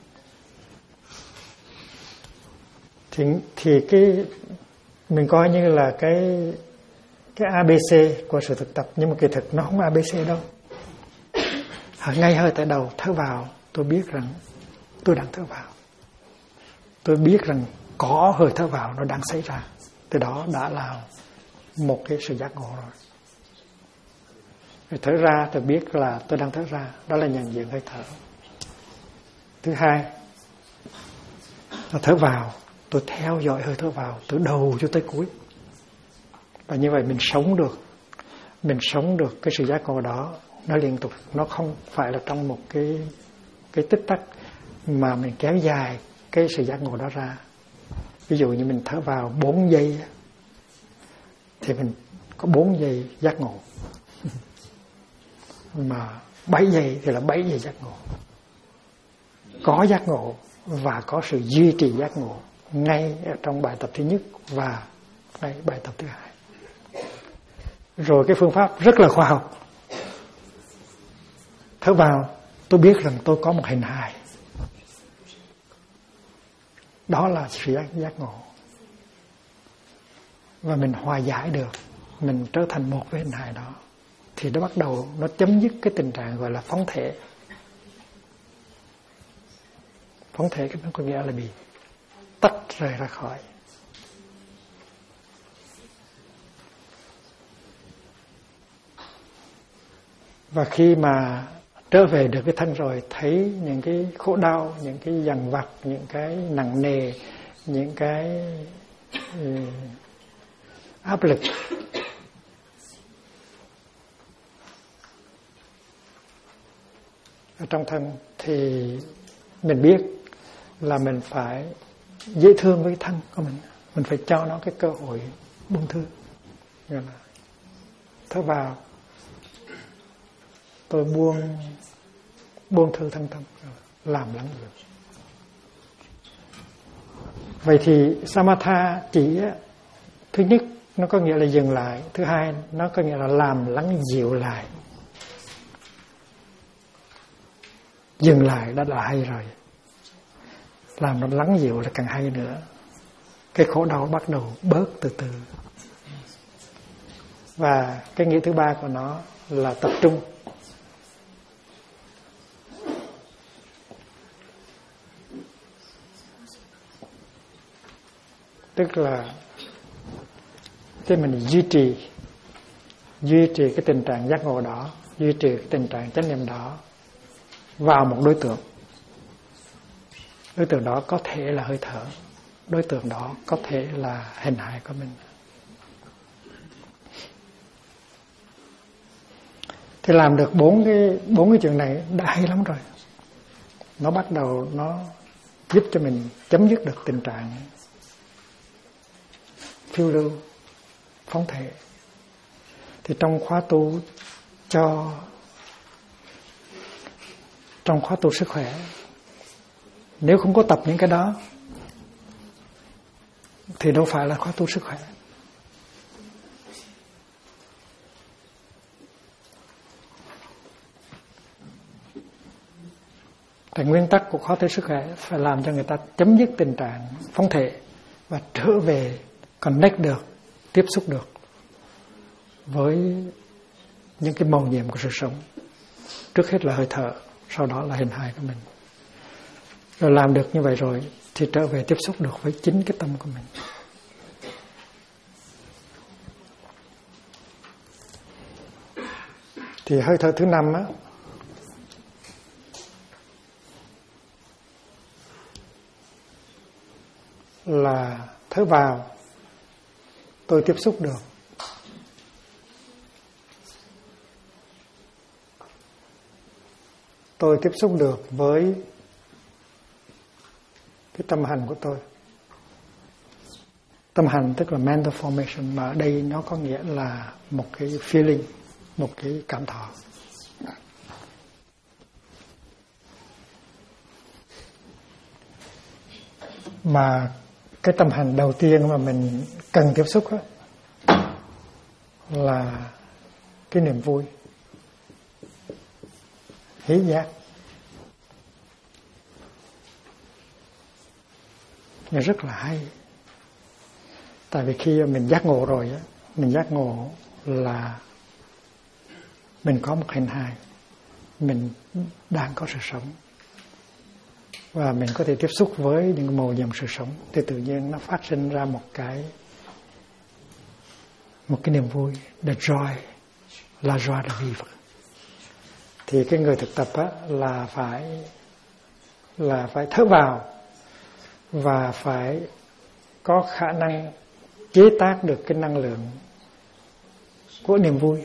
Thì cái mình coi như là cái ABC của sự thực tập, nhưng mà kỳ thực nó không ABC đâu. Ngay hơi tại đầu thở vào, tôi biết rằng tôi đang thở vào. Tôi biết rằng có hơi thở vào nó đang xảy ra. Từ đó đã là một cái sự giác ngộ rồi. Rồi thở ra tôi biết là tôi đang thở ra, đó là nhận diện hơi thở. Thứ hai là thở vào, tôi theo dõi hơi thở vào từ đầu cho tới cuối. Và như vậy mình sống được cái sự giác ngộ đó, nó liên tục, nó không phải là trong một cái tích tắc mà mình kéo dài cái sự giác ngộ đó ra. Ví dụ như mình thở vào 4 giây thì mình có 4 giây giác ngộ. Mà 7 giây thì là 7 giây giác ngộ. Có giác ngộ và có sự duy trì giác ngộ ngay trong bài tập thứ nhất và ngay bài tập thứ hai. Rồi cái phương pháp rất là khoa học. Thở vào, tôi biết rằng tôi có một hình hài. Đó là sự giác ngộ. Và mình hòa giải được, mình trở thành một với hình hài đó. Thì nó bắt đầu, nó chấm dứt cái tình trạng gọi là phóng thể. Phóng thể cái nó có nghĩa là bị tách rời ra khỏi. Và khi mà trở về được cái thân rồi, thấy những cái khổ đau, những cái dằn vặt, những cái nặng nề, những cái áp lực, ở trong thân, thì mình biết là mình phải dễ thương với thân của mình phải cho nó cái cơ hội buông thư. Gọi là thở vào, tôi buông thư thân tâm, làm lắng được. Vậy thì samatha chỉ thứ nhất nó có nghĩa là dừng lại, thứ hai nó có nghĩa là làm lắng dịu lại. Dừng lại đã là hay rồi, làm nó lắng dịu là càng hay nữa. Cái khổ đau bắt đầu bớt từ từ. Và cái nghĩa thứ ba của nó là tập trung. Tức là cái mình duy trì cái tình trạng giác ngộ đó, duy trì cái tình trạng chánh niệm đó vào một đối tượng. Đối tượng đó có thể là hơi thở, đối tượng đó có thể là hình hài của mình. Thì làm được bốn cái chuyện này đã hay lắm rồi. Nó bắt đầu nó giúp cho mình chấm dứt được tình trạng phiêu lưu, phóng thể. Thì trong khóa tu sức khỏe, nếu không có tập những cái đó thì đâu phải là khóa tu sức khỏe. Tại nguyên tắc của khóa tu sức khỏe phải làm cho người ta chấm dứt tình trạng phóng thể và trở về connect được, tiếp xúc được với những cái mầu nhiệm của sự sống. Trước hết là hơi thở, sau đó là hình hài của mình. Rồi làm được như vậy rồi thì trở về tiếp xúc được với chính cái tâm của mình. Thì hơi thở thứ 5 á, là thở vào, tôi tiếp xúc được tôi tiếp xúc được với cái tâm hành của tôi. Tâm hành tức là mental formation, mà ở đây nó có nghĩa là một cái feeling, một cái cảm thọ. Mà cái tâm hành đầu tiên mà mình cần tiếp xúc đó là cái niềm vui, hỷ giác. Nhưng rất là hay. Tại vì khi mình giác ngộ rồi á, mình giác ngộ là mình có một hình hài, mình đang có sự sống, và mình có thể tiếp xúc với những màu nhiệm sự sống, thì tự nhiên nó phát sinh ra một cái niềm vui, the joy, la joie de vivre. Thì cái người thực tập á, là phải thở vào và phải có khả năng chế tác được cái năng lượng của niềm vui.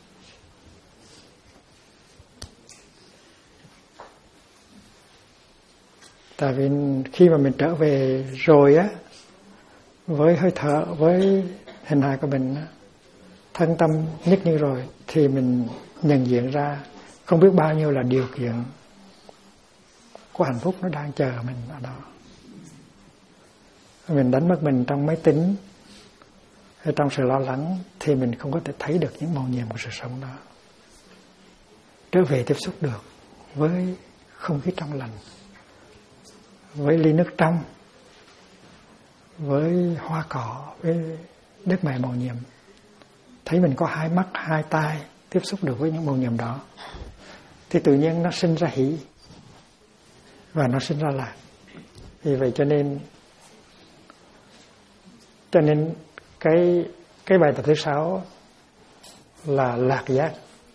Tại vì khi mà mình trở về rồi á, với hơi thở, với hình hài của mình, thân tâm nhất như rồi, thì mình nhận diện ra không biết bao nhiêu là điều kiện của hạnh phúc nó đang chờ mình ở đó. Mình đánh mất mình trong máy tính hay trong sự lo lắng thì mình không có thể thấy được những màu nhiệm của sự sống đó. Trở về tiếp xúc được với không khí trong lành, với ly nước trong, với hoa cỏ, với đất mẹ màu nhiệm. Thấy mình có hai mắt, hai tai, tiếp xúc được với những màu nhiệm đó, thì tự nhiên nó sinh ra hỷ và nó sinh ra lạc. Vì vậy cho nên cái bài tập thứ 6 là lạc giác.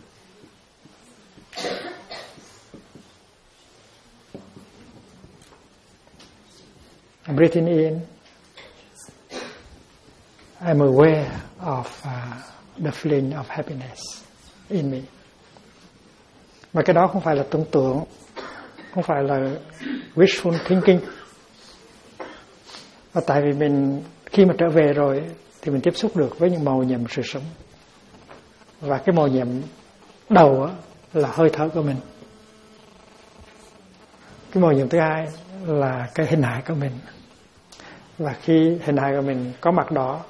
Breathing in, I'm aware of the feeling of happiness in me. Mà cái đó không phải là tưởng tượng, không phải là wishful thinking. Và tại vì mình khi mà trở về rồi thì mình tiếp xúc được với những màu nhiệm sự sống. Và cái màu nhiệm đầu là hơi thở của mình. Cái màu nhiệm thứ hai là cái hình hài của mình. Và khi hình hài của mình có mặt đó,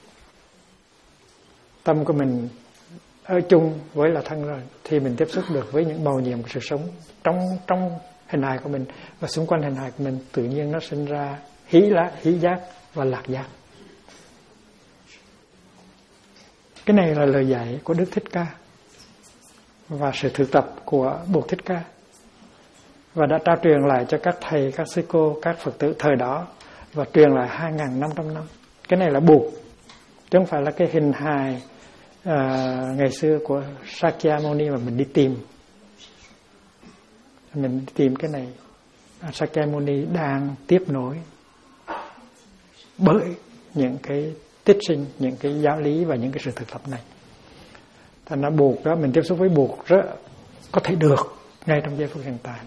tâm của mình ở chung với là thân rồi, thì mình tiếp xúc được với những màu nhiệm của sự sống trong hình hài của mình, và xung quanh hình hài của mình tự nhiên nó sinh ra hỷ giác và lạc giác. Cái này là lời dạy của Đức Thích Ca và sự thực tập của Bụt Thích Ca, và đã trao truyền lại cho các thầy, các sư cô, các Phật tử thời đó, và truyền lại 2.500 năm. Cái này là Bụt, chứ không phải là cái hình hài ngày xưa của Sakyamuni mà mình đi tìm. Mình đi tìm cái này. Sakyamuni đang tiếp nối bởi những cái tích sinh, những cái giáo lý và những cái sự thực tập này. Thành ra Bụt đó, mình tiếp xúc với Bụt rất có thể được ngay trong giây phút hiện tại.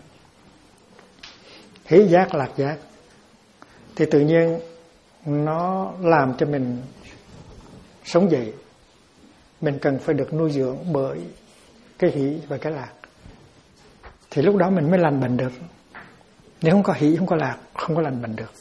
Hỷ giác, lạc giác thì tự nhiên nó làm cho mình sống dậy. Mình cần phải được nuôi dưỡng bởi cái hỷ và cái lạc, thì lúc đó mình mới lành bệnh được. Nếu không có hỷ, không có lạc, không có lành bệnh được.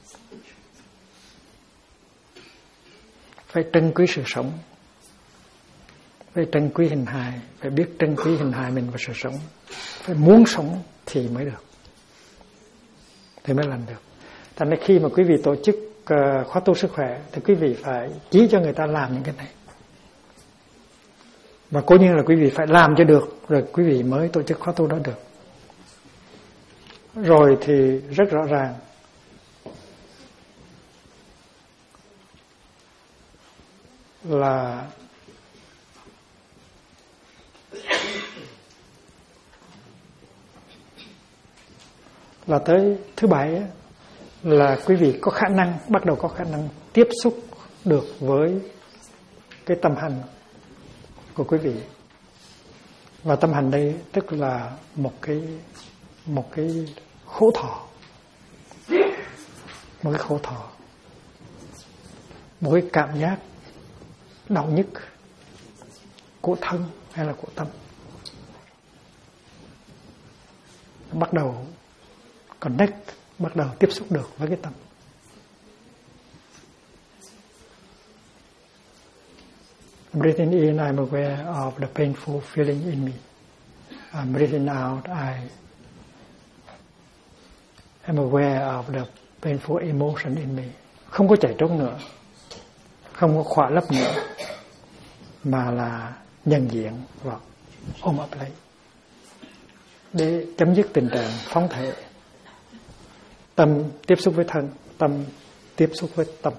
Phải trân quý sự sống, phải trân quý hình hài, phải biết trân quý hình hài mình và sự sống. Phải muốn sống thì mới được, thì mới làm được. Thành ra khi mà quý vị tổ chức khóa tu sức khỏe thì quý vị phải chỉ cho người ta làm những cái này. Và cố nhiên là quý vị phải làm cho được, rồi quý vị mới tổ chức khóa tu đó được. Rồi thì rất rõ ràng là tới thứ 7 là quý vị có khả năng, bắt đầu có khả năng tiếp xúc được với cái tâm hành của quý vị. Và tâm hành đây tức là một cái khổ thọ, một cái khổ thọ, một cái cảm giác đau nhức của thân hay là của tâm. Bắt đầu connect, bắt đầu tiếp xúc được với cái tâm. I'm breathing in, I'm aware of the painful feeling in me. I'm breathing out, I'm aware of the painful emotion in me. Không có chạy trốn nữa, không có khỏa lấp nữa, mà là nhận diện và ôm ấp lấy để chấm dứt tình trạng phóng thể. Tâm tiếp xúc với thân, tâm tiếp xúc với tâm.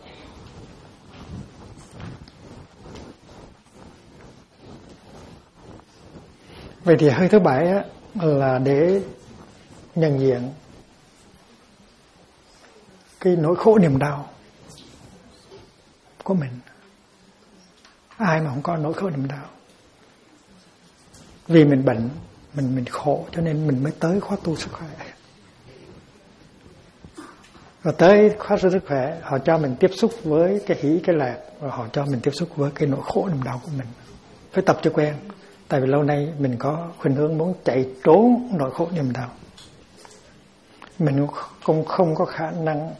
Vậy thì hơi thứ 7 á, là để nhận diện cái nỗi khổ niềm đau của mình. Ai mà không có nỗi khổ niềm đau? Vì mình bệnh, mình khổ cho nên mình mới tới khóa tu sức khỏe. Và tới khóa tu sức khỏe, họ cho mình tiếp xúc với cái hỷ cái lạc, và họ cho mình tiếp xúc với cái nỗi khổ niềm đau của mình. Phải tập cho quen. Tại vì lâu nay mình có khuynh hướng muốn chạy trốn nỗi khổ niềm đau. Mình cũng không có khả năng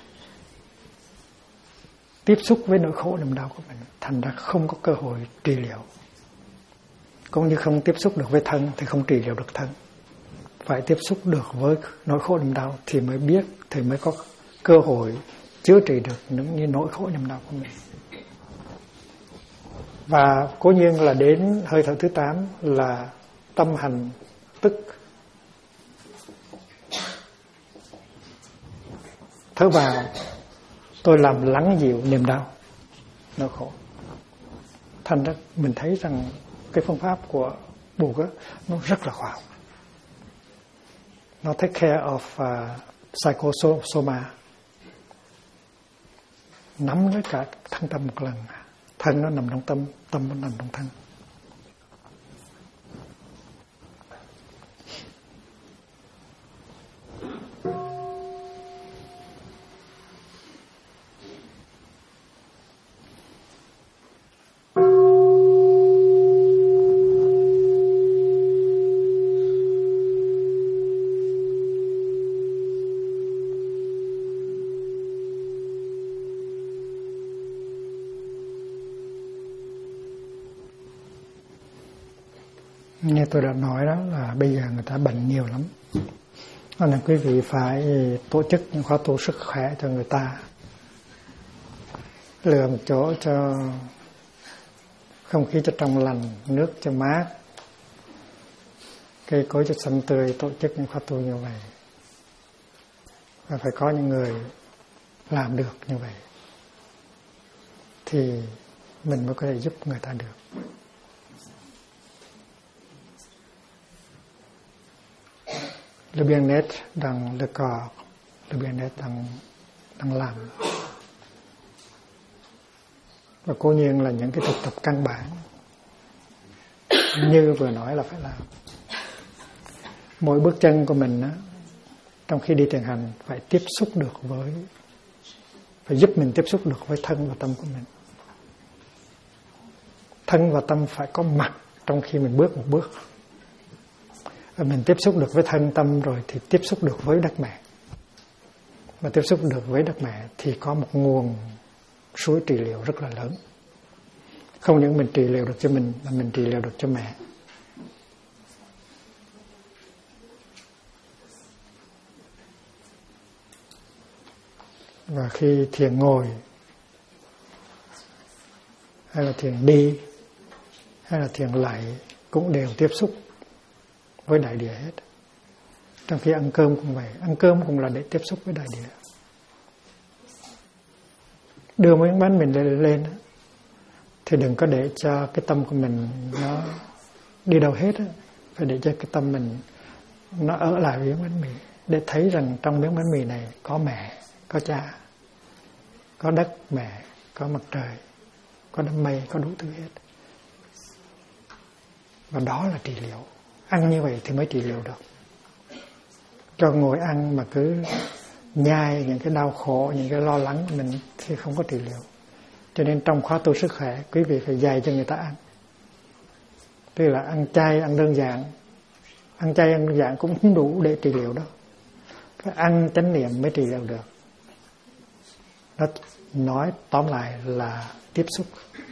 tiếp xúc với nỗi khổ niềm đau của mình, thành ra không có cơ hội trị liệu. Cũng như không tiếp xúc được với thân thì không trị liệu được thân. Phải tiếp xúc được với nỗi khổ niềm đau thì mới biết, thì mới có cơ hội chữa trị được những nỗi khổ niềm đau của mình. Và cố nhiên là đến hơi thở thứ 8 là tâm hành tức. Thở vào, tôi làm lắng dịu niềm đau, nỗi khổ. Thành ra mình thấy rằng cái phương pháp của Buddha nó rất là khoa học. Nó take care of psychosoma. Nắm lấy cả thân tâm một lần. Thân nó nằm trong tâm, tâm nó nằm trong thân. Như tôi đã nói đó là bây giờ người ta bệnh nhiều lắm. Nên quý vị phải tổ chức những khóa tu sức khỏe cho người ta. Lựa một chỗ cho không khí cho trong lành, nước cho mát, cây cối cho xanh tươi, tổ chức những khóa tu như vậy. Và phải có những người làm được như vậy thì mình mới có thể giúp người ta được. Le bien-être dans le corps, le bien-être đang làm. Và cố nhiên là những cái thực tập căn bản như vừa nói là phải làm. Mỗi bước chân của mình á, trong khi đi thiền hành phải tiếp xúc được với, phải giúp mình tiếp xúc được với thân và tâm của mình. Thân và tâm phải có mặt trong khi mình bước một bước. Và mình tiếp xúc được với thân tâm rồi thì tiếp xúc được với đất mẹ. Và tiếp xúc được với đất mẹ thì có một nguồn suối trị liệu rất là lớn. Không những mình trị liệu được cho mình mà mình trị liệu được cho mẹ. Và khi thiền ngồi hay là thiền đi hay là thiền lạy cũng đều tiếp xúc với đại địa hết. Trong khi ăn cơm cũng vậy, ăn cơm cũng là để tiếp xúc với đại địa. Đưa miếng bánh mình lên thì đừng có để cho cái tâm của mình nó đi đâu hết, phải để cho cái tâm mình nó ở lại với miếng bánh mì, để thấy rằng trong miếng bánh mì này có mẹ, có cha, có đất mẹ, có mặt trời, có đám mây, có đủ thứ hết. Và đó là trị liệu. Ăn như vậy thì mới trị liệu được. Cho ngồi ăn mà cứ nhai những cái đau khổ, những cái lo lắng của mình thì không có trị liệu. Cho nên trong khóa tu sức khỏe, quý vị phải dạy cho người ta ăn. Tức là ăn chay, ăn đơn giản. Ăn chay, ăn đơn giản cũng không đủ để trị liệu đâu. Phải ăn chánh niệm mới trị liệu được. Nó nói tóm lại là tiếp xúc.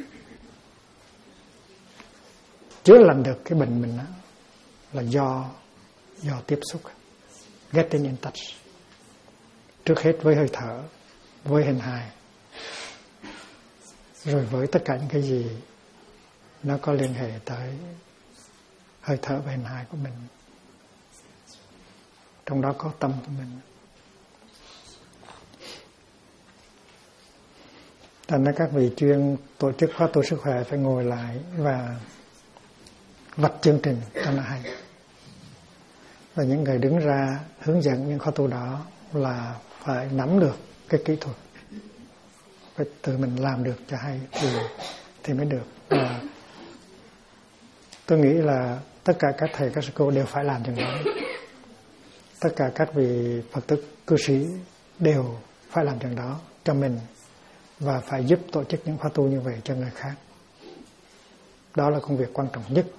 Chữa lành được cái bệnh mình đó, là do tiếp xúc. Getting in touch. Trước hết với hơi thở, với hình hài, rồi với tất cả những cái gì nó có liên hệ tới hơi thở và hình hài của mình. Trong đó có tâm của mình. Thành ra các vị chuyên tổ chức khóa tu sức khỏe phải ngồi lại và vạch chương trình cho nó hay. Và những người đứng ra hướng dẫn những khóa tu đó là phải nắm được cái kỹ thuật, phải tự mình làm được cho hay thì mới được. Và tôi nghĩ là tất cả các thầy các sư cô đều phải làm chuyện đó. Tất cả các vị Phật tử cư sĩ đều phải làm chuyện đó cho mình và phải giúp tổ chức những khóa tu như vậy cho người khác. Đó là công việc quan trọng nhất.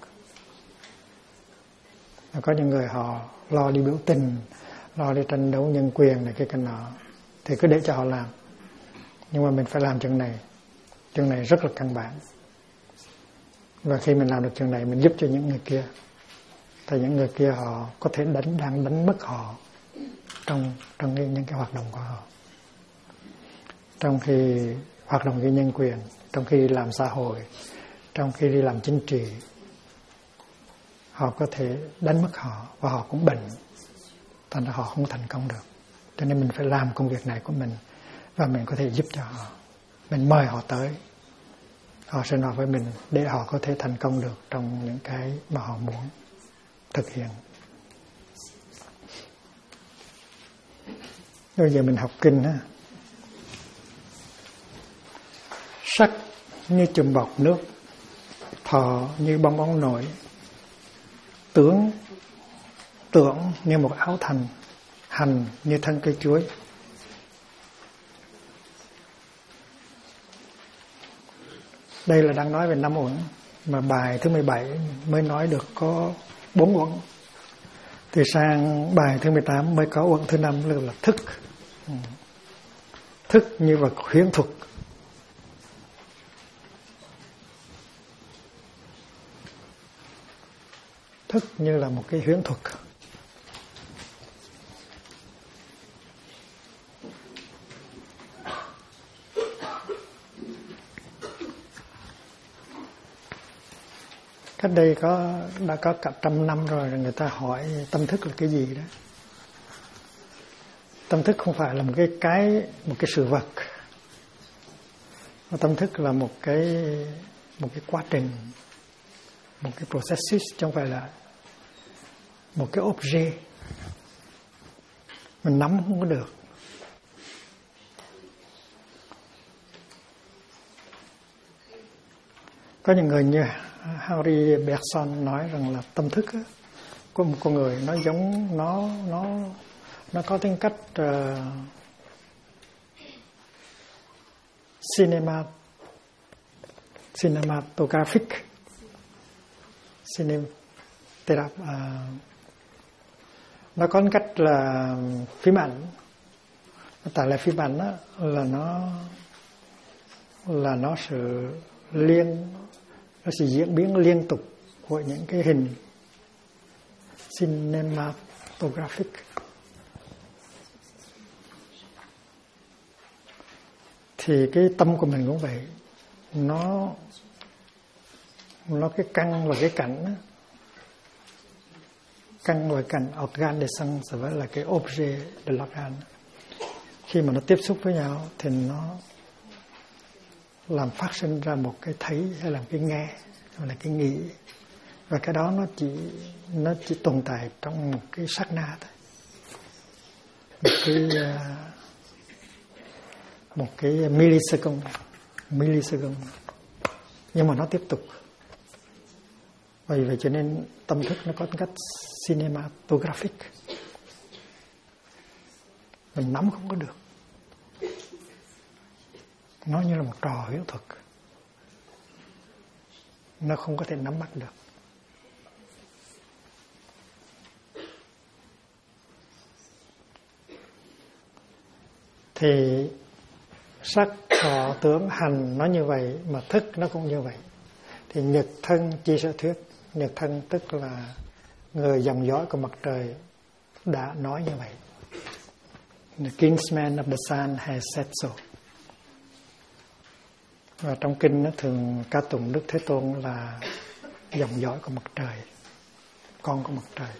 Có những người họ lo đi biểu tình, lo đi tranh đấu nhân quyền này cái nọ, thì cứ để cho họ làm. Nhưng mà mình phải làm chuyện này. Chuyện này rất là căn bản. Và khi mình làm được chuyện này, mình giúp cho những người kia. Thì những người kia họ có thể đang đánh mất họ trong những cái hoạt động của họ. Trong khi hoạt động về nhân quyền, trong khi đi làm xã hội, trong khi đi làm chính trị, họ có thể đánh mất họ và họ cũng bệnh. Thành ra họ không thành công được. Cho nên mình phải làm công việc này của mình và mình có thể giúp cho họ. Mình mời họ tới. Họ sẽ nói với mình để họ có thể thành công được trong những cái mà họ muốn thực hiện. Bây giờ mình học kinh á. Sắc như chùm bọc nước, thọ như bong bóng nổi, tưởng như một áo thành, hành như thân cây chuối. Đây là đang nói về 5 uẩn, mà bài thứ 17 mới nói được có 4 uẩn. Thì sang bài thứ 18 mới có uẩn thứ 5 là thức. Thức như vật huyễn thuật. Thức như là một cái huyễn thuật. Cách đây đã có cả 100 năm rồi người ta hỏi tâm thức là cái gì đó. Tâm thức không phải là một cái sự vật. Tâm thức là một cái quá trình, một cái processes, chứ không phải là một cái objet. Mình nắm không có được. Có những người như Henri Bergson nói rằng là tâm thức á, của một con người nó giống nó có tính cách cinematographic, nó có tính cách là phim ảnh. Tại là phim ảnh á, là nó sẽ diễn biến liên tục của những cái hình cinematographic. Thì cái tâm của mình cũng vậy, nó cái căn và cái cảnh á. Căn và cảnh organ de sens phải là cái objet de l'organe. Khi mà nó tiếp xúc với nhau thì nó làm phát sinh ra một cái thấy hay là cái nghe hay là cái nghĩ, và cái đó nó chỉ tồn tại trong một cái sát na thôi, một cái millisecond, nhưng mà nó tiếp tục. Vì vậy cho nên tâm thức nó có tính cách cinematographic, mình nắm không có được, nó như là một trò huyễn thuật, nó không có thể nắm bắt được. Thì sắc thọ tưởng hành nó như vậy, mà thức nó cũng như vậy. Thì nhật thân chi sở thuyết, nhật thân tức là người dòng dõi của mặt trời đã nói như vậy. The kinsman of the sun has said so. Và trong kinh nó thường ca tụng Đức Thế Tôn là dòng dõi của mặt trời, con của mặt trời.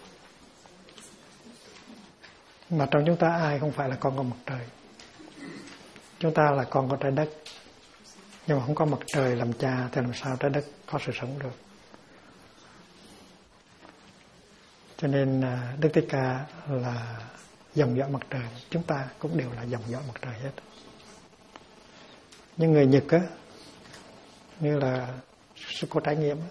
Mà trong chúng ta ai không phải là con của mặt trời? Chúng ta là con của trái đất, nhưng mà không có mặt trời làm cha thì làm sao trái đất có sự sống được? Cho nên Đức Thích Ca là dòng dõi mặt trời, chúng ta cũng đều là dòng dõi mặt trời hết. Nhưng người Nhật á, như là sư cô trải nghiệm á,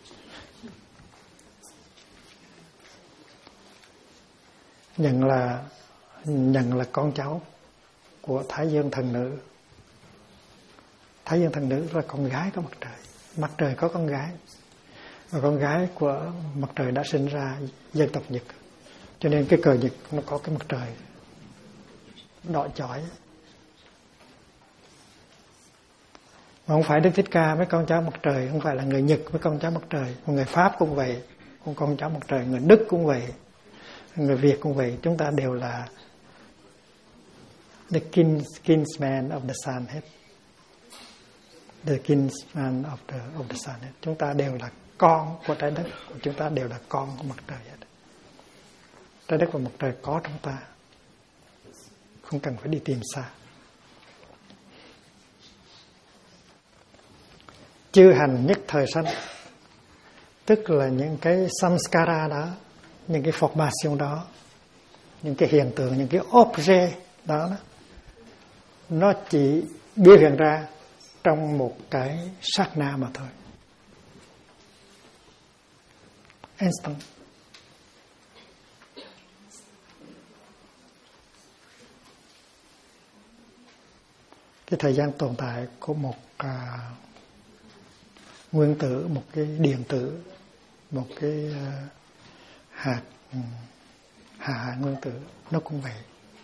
nhận là con cháu của Thái Dương thần nữ. Thái Dương thần nữ là con gái của mặt trời. Mặt trời có con gái, và con gái của mặt trời đã sinh ra dân tộc Nhật. Cho nên cái cờ Nhật nó có cái mặt trời đỏ chói. Mà không phải Đức Thích Ca với con cháu mặt trời, không phải là người Nhật với con cháu mặt trời, người Pháp cũng vậy, con cháu mặt trời, người Đức cũng vậy, người Việt cũng vậy. Chúng ta đều là the kinsman of the sun hết. The kinsman of the sun hết. Chúng ta đều là con của trái đất, chúng ta đều là con của mặt trời hết. Trái đất và mặt trời có trong ta, không cần phải đi tìm xa. Chư hành nhất thời sanh, tức là những cái samskara đó, những cái formation đó, những cái hiện tượng, những cái objet đó, nó chỉ biểu hiện ra trong một cái sát na mà thôi. Instant. Cái thời gian tồn tại của một nguyên tử, một cái điện tử, một cái hạt nguyên tử, nó cũng vậy,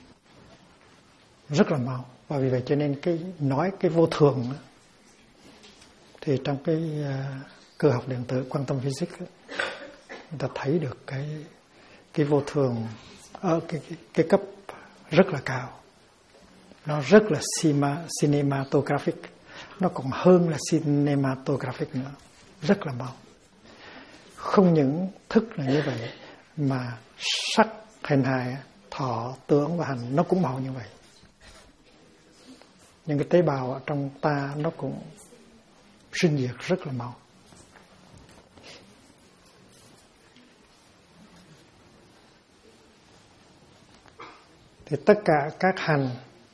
rất là mau. Và vì vậy cho nên nói cái vô thường đó, thì trong cái cơ học điện tử quantum physics đó, người ta thấy được cái vô thường ở cái cấp rất là cao, nó rất là cinematographic, nó còn hơn là cinematographic nữa, rất là mau. Không những thức là như vậy, mà sắc, hình hài, thọ, tưởng và hành nó cũng mau như vậy. Những cái tế bào ở trong ta nó cũng sinh diệt rất là mau. Thì tất cả các hành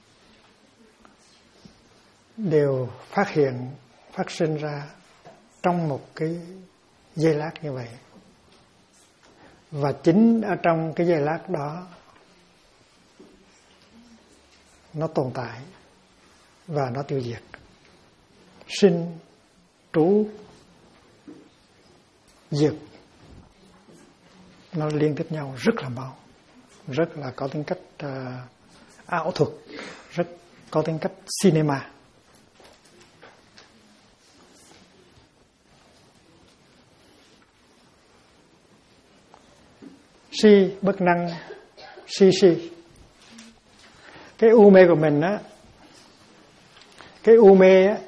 đều phát sinh ra trong một cái giây lát như vậy. Và chính ở trong cái giây lát đó nó tồn tại và nó tiêu diệt. Sinh, trú, diệt, nó liên tiếp nhau rất là mau, rất là có tính cách ảo thuật, rất có tính cách cinema. Si bất năng si. Cái u mê của mình á, cái u mê á,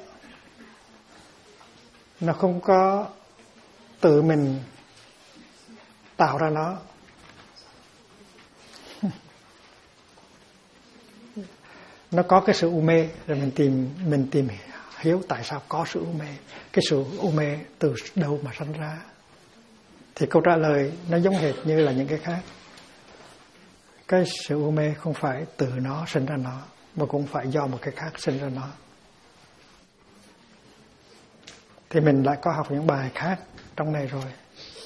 nó không có tự mình tạo ra nó. Nó có cái sự u mê, rồi mình tìm hiểu tại sao có sự u mê. Cái sự u mê từ đâu mà sinh ra? Thì câu trả lời nó giống hệt như là những cái khác. Cái sự u mê không phải từ nó sinh ra nó, mà cũng phải do một cái khác sinh ra nó. Thì mình lại có học những bài khác trong này rồi.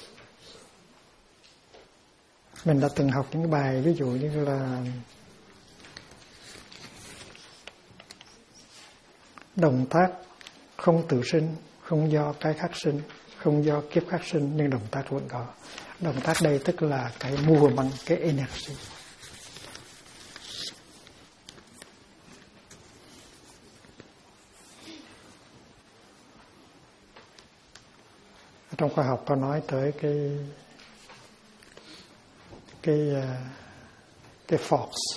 Mình đã từng học những cái bài ví dụ như là động tác không tự sinh, không do cái khác sinh, không do kiếp khác sinh, nhưng động tác vẫn có. Động tác đây tức là cái movement, cái energy. Trong khoa học có nói tới cái force,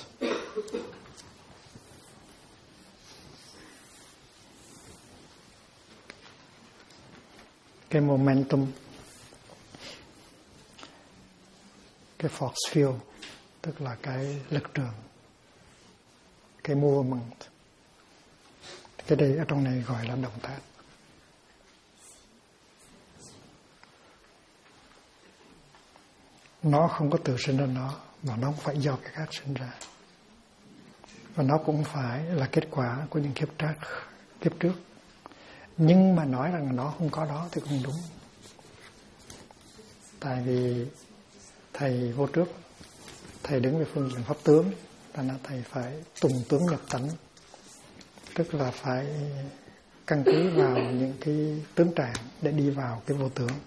cái momentum, cái force field, tức là cái lực trường, cái movement. Cái đây ở trong này gọi là động tác. Nó không có tự sinh ra nó, mà nó không phải do cái khác sinh ra. Và nó cũng phải là kết quả của những kiếp trước. Nhưng mà nói rằng nó không có đó thì không đúng. Tại vì thầy vô trước, thầy đứng về phương diện pháp tướng, nên là thầy phải tùng tướng nhập tánh, tức là phải căn cứ vào những cái tướng trạng để đi vào cái vô tướng.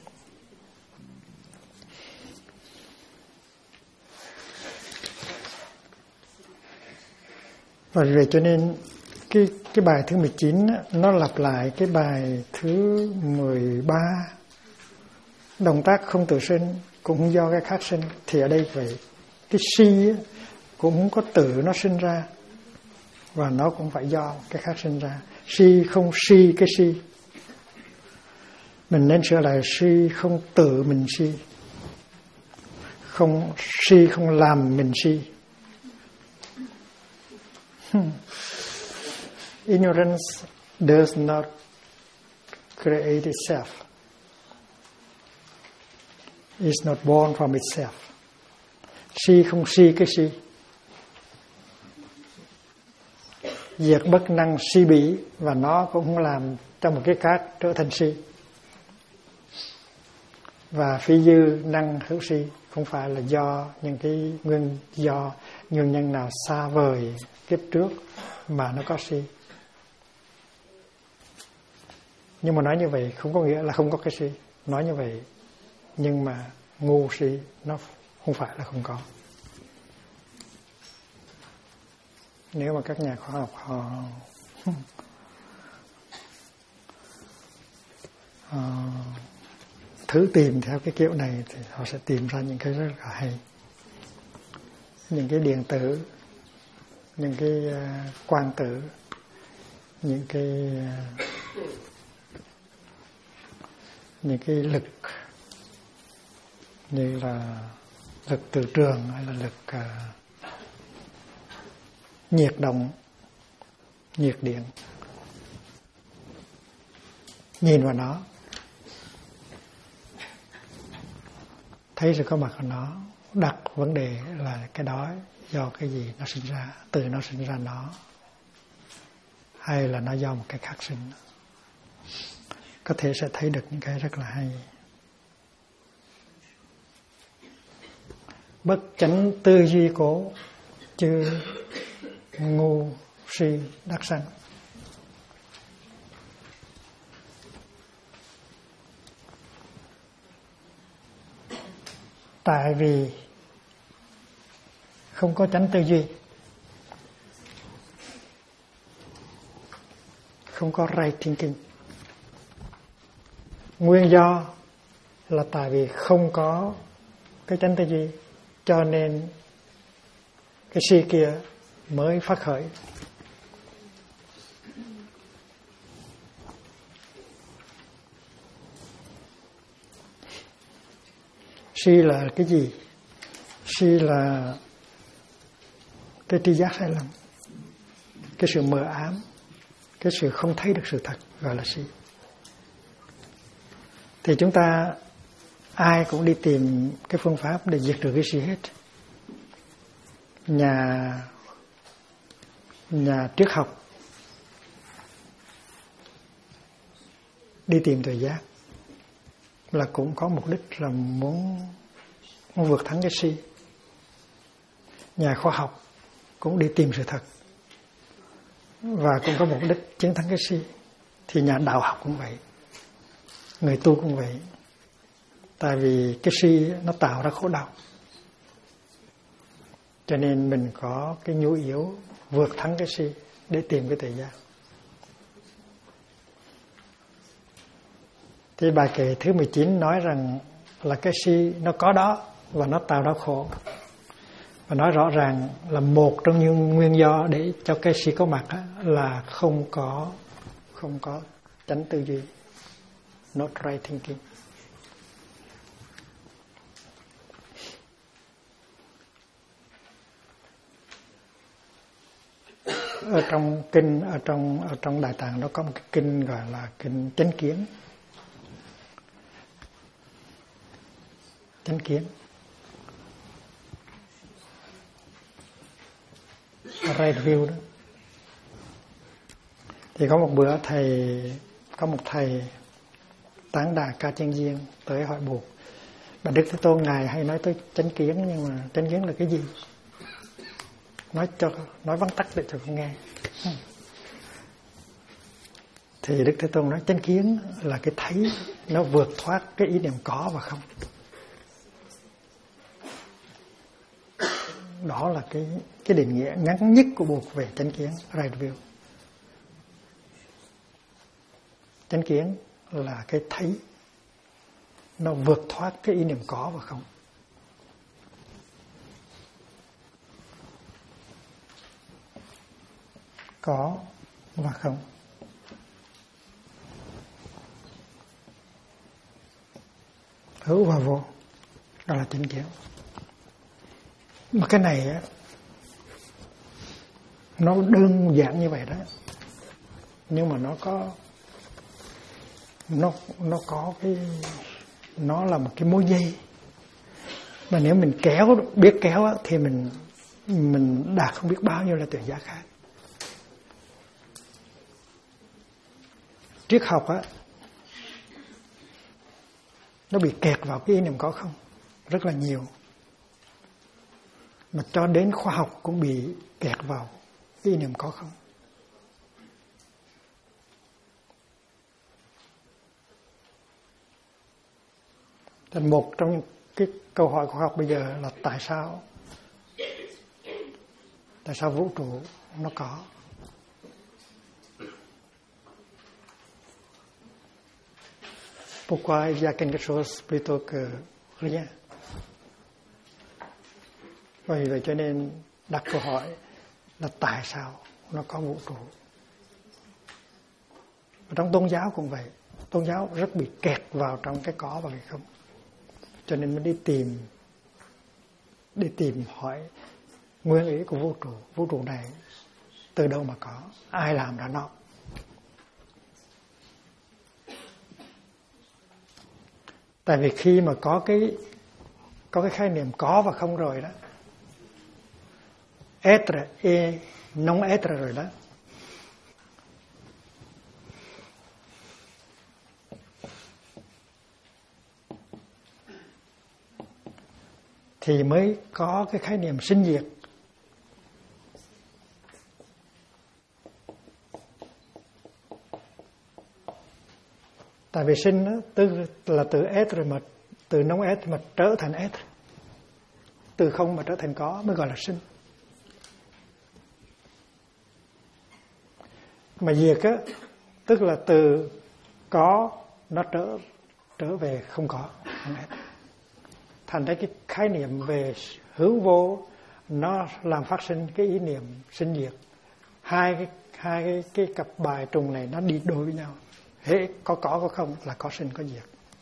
Và vì vậy cho nên cái bài thứ 19 á, nó lặp lại cái bài thứ 13. Động tác không tự sinh cũng do cái khác sinh. Thì ở đây vậy, cái si á, cũng không có tự nó sinh ra, và nó cũng phải do cái khác sinh ra. Si không si cái si. Mình nên sửa lại si không tự mình si. Không si không làm mình si. Ignorance does not create itself. It's not born from itself. Si không si cái si. Diệt bất năng si bỉ, và nó cũng không làm cho một cái khác trở thành si. Và phi dư năng hữu si, không phải là do những cái nguyên nhân nào xa vời kiếp trước mà nó có si. Nhưng mà nói như vậy không có nghĩa là không có cái si. Nói như vậy nhưng mà ngu si nó không phải là không có. Nếu mà các nhà khoa học họ thử tìm theo cái kiểu này thì họ sẽ tìm ra những cái rất là hay. Những cái điện tử, những cái quang tử, những cái lực như là lực từ trường hay là lực nhiệt động, nhiệt điện. Nhìn vào nó, thấy sự có mặt của nó, đặt vấn đề là cái đó do cái gì nó sinh ra, từ nó sinh ra nó, hay là nó do một cái khác sinh. Có thể sẽ thấy được những cái rất là hay. Bất chánh tư duy cố, chư ngu si đắc sanh. Tại vì không có chánh tư duy, không có right thinking. Nguyên do là tại vì không có cái chánh tư duy, cho nên cái si kia mới phát khởi. Si là cái gì? Si là cái tri giác sai lầm, cái sự mờ ám, cái sự không thấy được sự thật, gọi là si. Thì chúng ta ai cũng đi tìm cái phương pháp để diệt trừ cái si hết. Nhà triết học đi tìm tuệ giác là cũng có mục đích là muốn muốn vượt thắng cái si. Nhà khoa học cũng đi tìm sự thật và cũng có mục đích chiến thắng cái si. Thì nhà đạo học cũng vậy, người tu cũng vậy. Tại vì cái si nó tạo ra khổ đau, cho nên mình có cái nhu yếu vượt thắng cái si để tìm cái tự giác. Thì bài kệ thứ 19 nói rằng là cái si nó có đó và nó tạo ra khổ. Và nói rõ ràng là một trong những nguyên do để cho cái si có mặt là không có chánh tư duy, not right thinking. Ở trong kinh, ở trong Đại Tạng nó có một cái kinh gọi là kinh chánh kiến. Chánh kiến, right view đó. Thì có một bữa có một thầy Tán Đà Ca Chân Diên tới hỏi Bụt: Bà Đức Thế Tôn ngài hay nói tới chánh kiến, nhưng mà chánh kiến là cái gì? Nói vắn tắt để cho con nghe. Thì Đức Thế Tôn nói chánh kiến là cái thấy nó vượt thoát cái ý niệm có và không. Đó là cái định nghĩa ngắn nhất của Bụt về chánh kiến, right view. Chánh kiến là cái thấy nó vượt thoát cái ý niệm có và không. Có và không. Hữu và vô, đó là chánh kiến. Mà cái này á, nó đơn giản như vậy đó, nhưng mà nó có cái, nó là một cái mối dây mà nếu mình biết kéo á, thì mình đạt không biết bao nhiêu là tuyệt giác khác. Triết học á, nó bị kẹt vào cái ý niệm có không rất là nhiều, mà cho đến khoa học cũng bị kẹt vào cái ý niệm có không. Thành một trong cái câu hỏi của khoa học bây giờ là tại sao vũ trụ nó có? Pourquoi il y a quelque chose plutôt que rien? Vì vậy cho nên đặt câu hỏi là tại sao nó có vũ trụ. Và trong tôn giáo cũng vậy, tôn giáo rất bị kẹt vào trong cái có và cái không, cho nên mới đi tìm hỏi nguyên lý của vũ trụ này từ đâu mà có, ai làm ra nó. Tại vì khi mà có cái khái niệm có và không rồi đó, être et non être rồi đó, thì mới có cái khái niệm sinh diệt. Tại vì sinh đó, là từ être mà từ non être mà trở thành être, từ không mà trở thành có mới gọi là sinh. Mà diệt á, tức là từ có nó trở về không có, không hết. Thành ra cái khái niệm về hữu vô nó làm phát sinh cái ý niệm sinh diệt. Hai cái cặp bài trùng này nó đi đôi với nhau. Hễ có không là có sinh có diệt.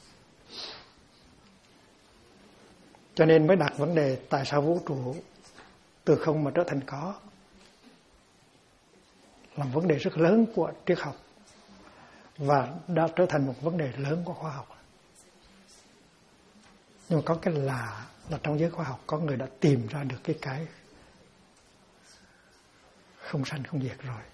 Cho nên mới đặt vấn đề tại sao vũ trụ từ không mà trở thành có, là vấn đề rất lớn của triết học và đã trở thành một vấn đề lớn của khoa học. Nhưng mà có cái là trong giới khoa học có người đã tìm ra được cái không sanh không diệt rồi.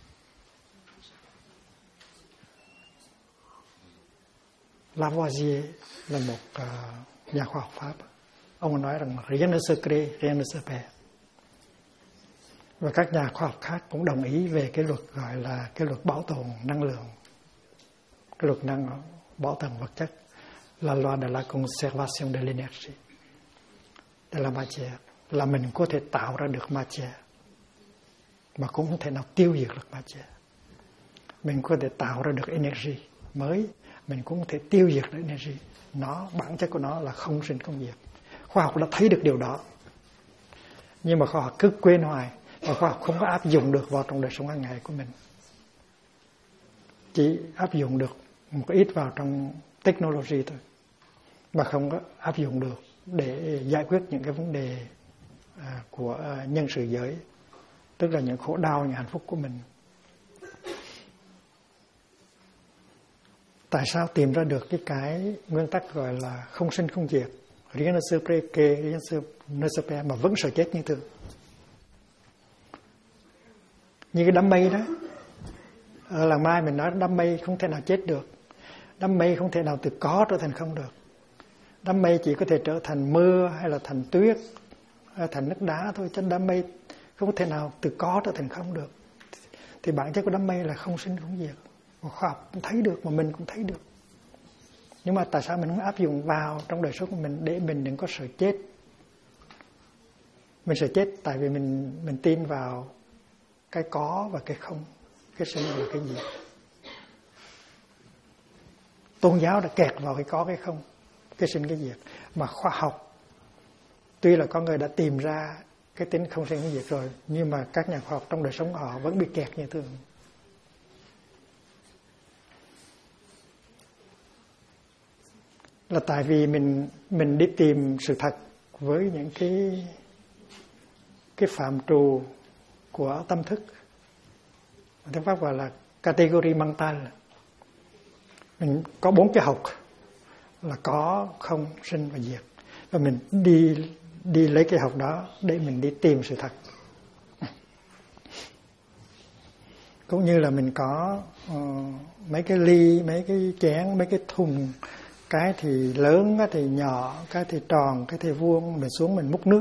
Lavoisier là một nhà khoa học Pháp. Ông nói rằng rien ne se crée, rien ne se perd. Và các nhà khoa học khác cũng đồng ý về cái luật gọi là cái luật bảo tồn năng lượng, cái luật bảo tồn vật chất, la loi de la conservation de l'énergie, de la matière, là mình có thể tạo ra được matière mà cũng không thể nào tiêu diệt được matière. Mình có thể tạo ra được energy mới, mình cũng có thể tiêu diệt được energy. Nó, bản chất của nó là không sinh không diệt. Khoa học đã thấy được điều đó, nhưng mà khoa học cứ quên hoài, và khoa học không có áp dụng được vào trong đời sống hàng ngày của mình. Chỉ áp dụng được một ít vào trong technology thôi, mà không có áp dụng được để giải quyết những cái vấn đề của nhân sự giới, tức là những khổ đau, những hạnh phúc của mình. Tại sao tìm ra được cái nguyên tắc gọi là không sinh không diệt, rien ne se crée, rien ne se perd, mà vẫn sợ chết như thường? Như cái đám mây đó, ở làng Mai mình nói đám mây không thể nào chết được, đám mây không thể nào từ có trở thành không được. Đám mây chỉ có thể trở thành mưa hay là thành tuyết hay thành nước đá thôi, chứ đám mây không thể nào từ có trở thành không được. Thì bản chất của đám mây là không sinh không diệt, và khoa học cũng thấy được, mà mình cũng thấy được. Nhưng mà tại sao mình không áp dụng vào trong đời sống của mình để mình đừng có sợ chết? Mình sợ chết tại vì mình tin vào cái có và cái không, cái sinh và cái diệt. Tôn giáo đã kẹt vào cái có cái không, cái sinh cái diệt. Mà khoa học tuy là con người đã tìm ra cái tính không sinh không diệt rồi, nhưng mà các nhà khoa học trong đời sống họ vẫn bị kẹt như thường. Là tại vì mình đi tìm sự thật với những cái phạm trù của tâm thức, tiếng Pháp gọi là category mental. Mình có 4 cái học là có, không, sinh và diệt, và mình đi lấy cái học đó để mình đi tìm sự thật. Cũng như là mình có mấy cái ly, mấy cái chén, mấy cái thùng, cái thì lớn, cái thì nhỏ, cái thì tròn, cái thì vuông, mình xuống mình múc nước.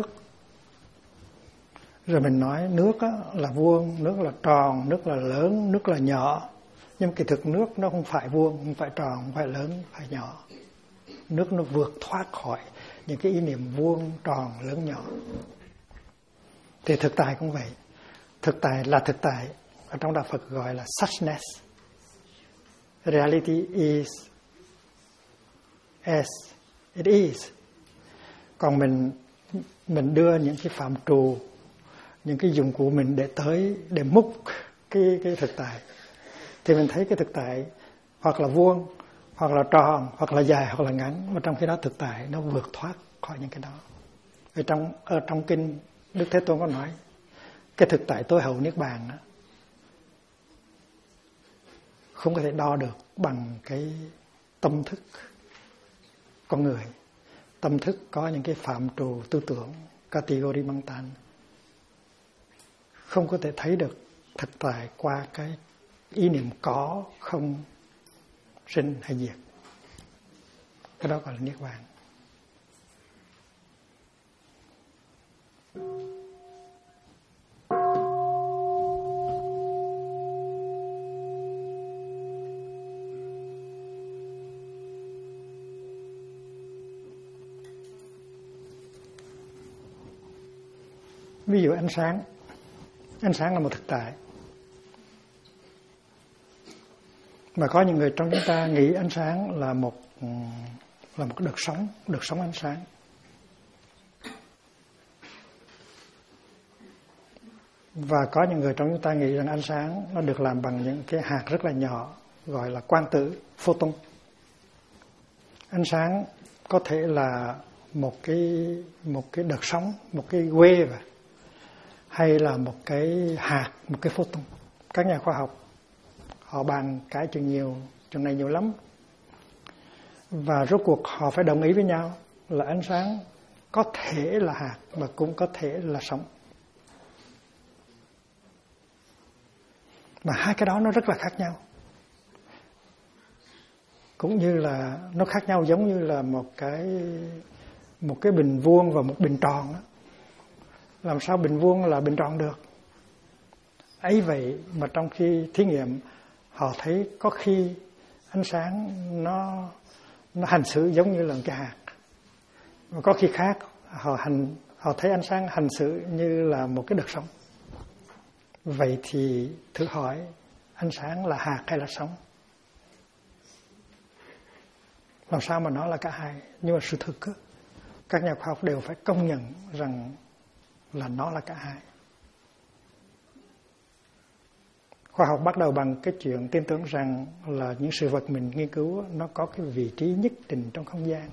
Rồi mình nói nước là vuông, nước là tròn, nước là lớn, nước là nhỏ. Nhưng kỳ thực nước nó không phải vuông, không phải tròn, không phải lớn, không phải nhỏ. Nước nó vượt thoát khỏi những cái ý niệm vuông, tròn, lớn, nhỏ. Thì thực tại cũng vậy. Thực tại là thực tại. Ở trong đạo Phật gọi là suchness. Reality is as it is. Còn mình đưa những cái phạm trù, những cái dụng cụ mình để múc cái thực tại, thì mình thấy cái thực tại hoặc là vuông, hoặc là tròn, hoặc là dài, hoặc là ngắn, mà trong khi đó thực tại nó vượt thoát khỏi những cái đó. Ở trong kinh Đức Thế Tôn có nói cái thực tại tối hậu niết bàn đó, không có thể đo được bằng cái tâm thức con người. Tâm thức có những cái phạm trù tư tưởng, category mental, không có thể thấy được thực tại qua cái ý niệm có, không, sinh hay diệt. Cái đó gọi là niết bàn. Ví dụ ánh sáng là một thực tại. Mà có những người trong chúng ta nghĩ ánh sáng là một đợt sống ánh sáng. Và có những người trong chúng ta nghĩ rằng ánh sáng nó được làm bằng những cái hạt rất là nhỏ, gọi là quang tử, photon. Ánh sáng có thể là một cái đợt sóng, một cái wave, hay là một cái hạt, một cái photon. Các nhà khoa học họ bàn cái chuyện này nhiều lắm. Và rốt cuộc họ phải đồng ý với nhau là ánh sáng có thể là hạt mà cũng có thể là sóng. Mà hai cái đó nó rất là khác nhau. Cũng như là nó khác nhau giống như là một cái một cái bình vuông và một bình tròn đó. Làm sao bình vuông là bình tròn được? Ấy vậy mà trong khi thí nghiệm họ thấy có khi ánh sáng nó hành xử giống như là cái hạt, và có khi khác họ thấy ánh sáng hành xử như là một cái đợt sóng. Vậy thì thử hỏi, ánh sáng là hạt hay là sóng? Làm sao mà nó là cả hai? Nhưng mà sự thực các nhà khoa học đều phải công nhận rằng là nó là cả hai. Khoa học bắt đầu bằng cái chuyện tin tưởng rằng là những sự vật mình nghiên cứu nó có cái vị trí nhất định trong không gian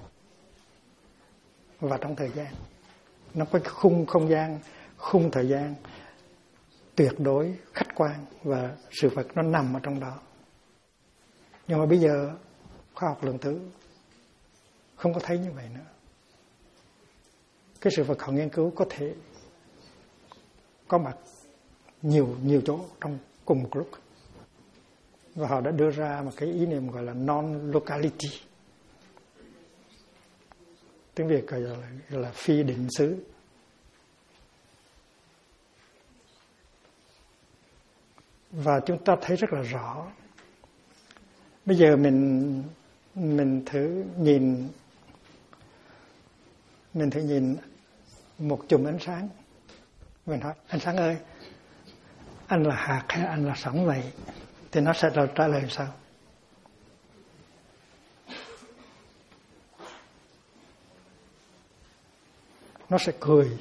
và trong thời gian. Nó có cái khung không gian, khung thời gian tuyệt đối khách quan và sự vật nó nằm ở trong đó. Nhưng mà bây giờ khoa học lượng tử không có thấy như vậy nữa. Cái sự vật họ nghiên cứu có thể có mặt nhiều chỗ trong cùng một lúc. Và họ đã đưa ra một cái ý niệm gọi là non-locality. Tiếng Việt gọi là phi định xứ. Và chúng ta thấy rất là rõ. Bây giờ mình thử nhìn một chùm ánh sáng. Mình hỏi, ánh sáng ơi, anh là hạt hay anh là sóng vậy? Thì nó sẽ trả lời sao? Nó sẽ cười.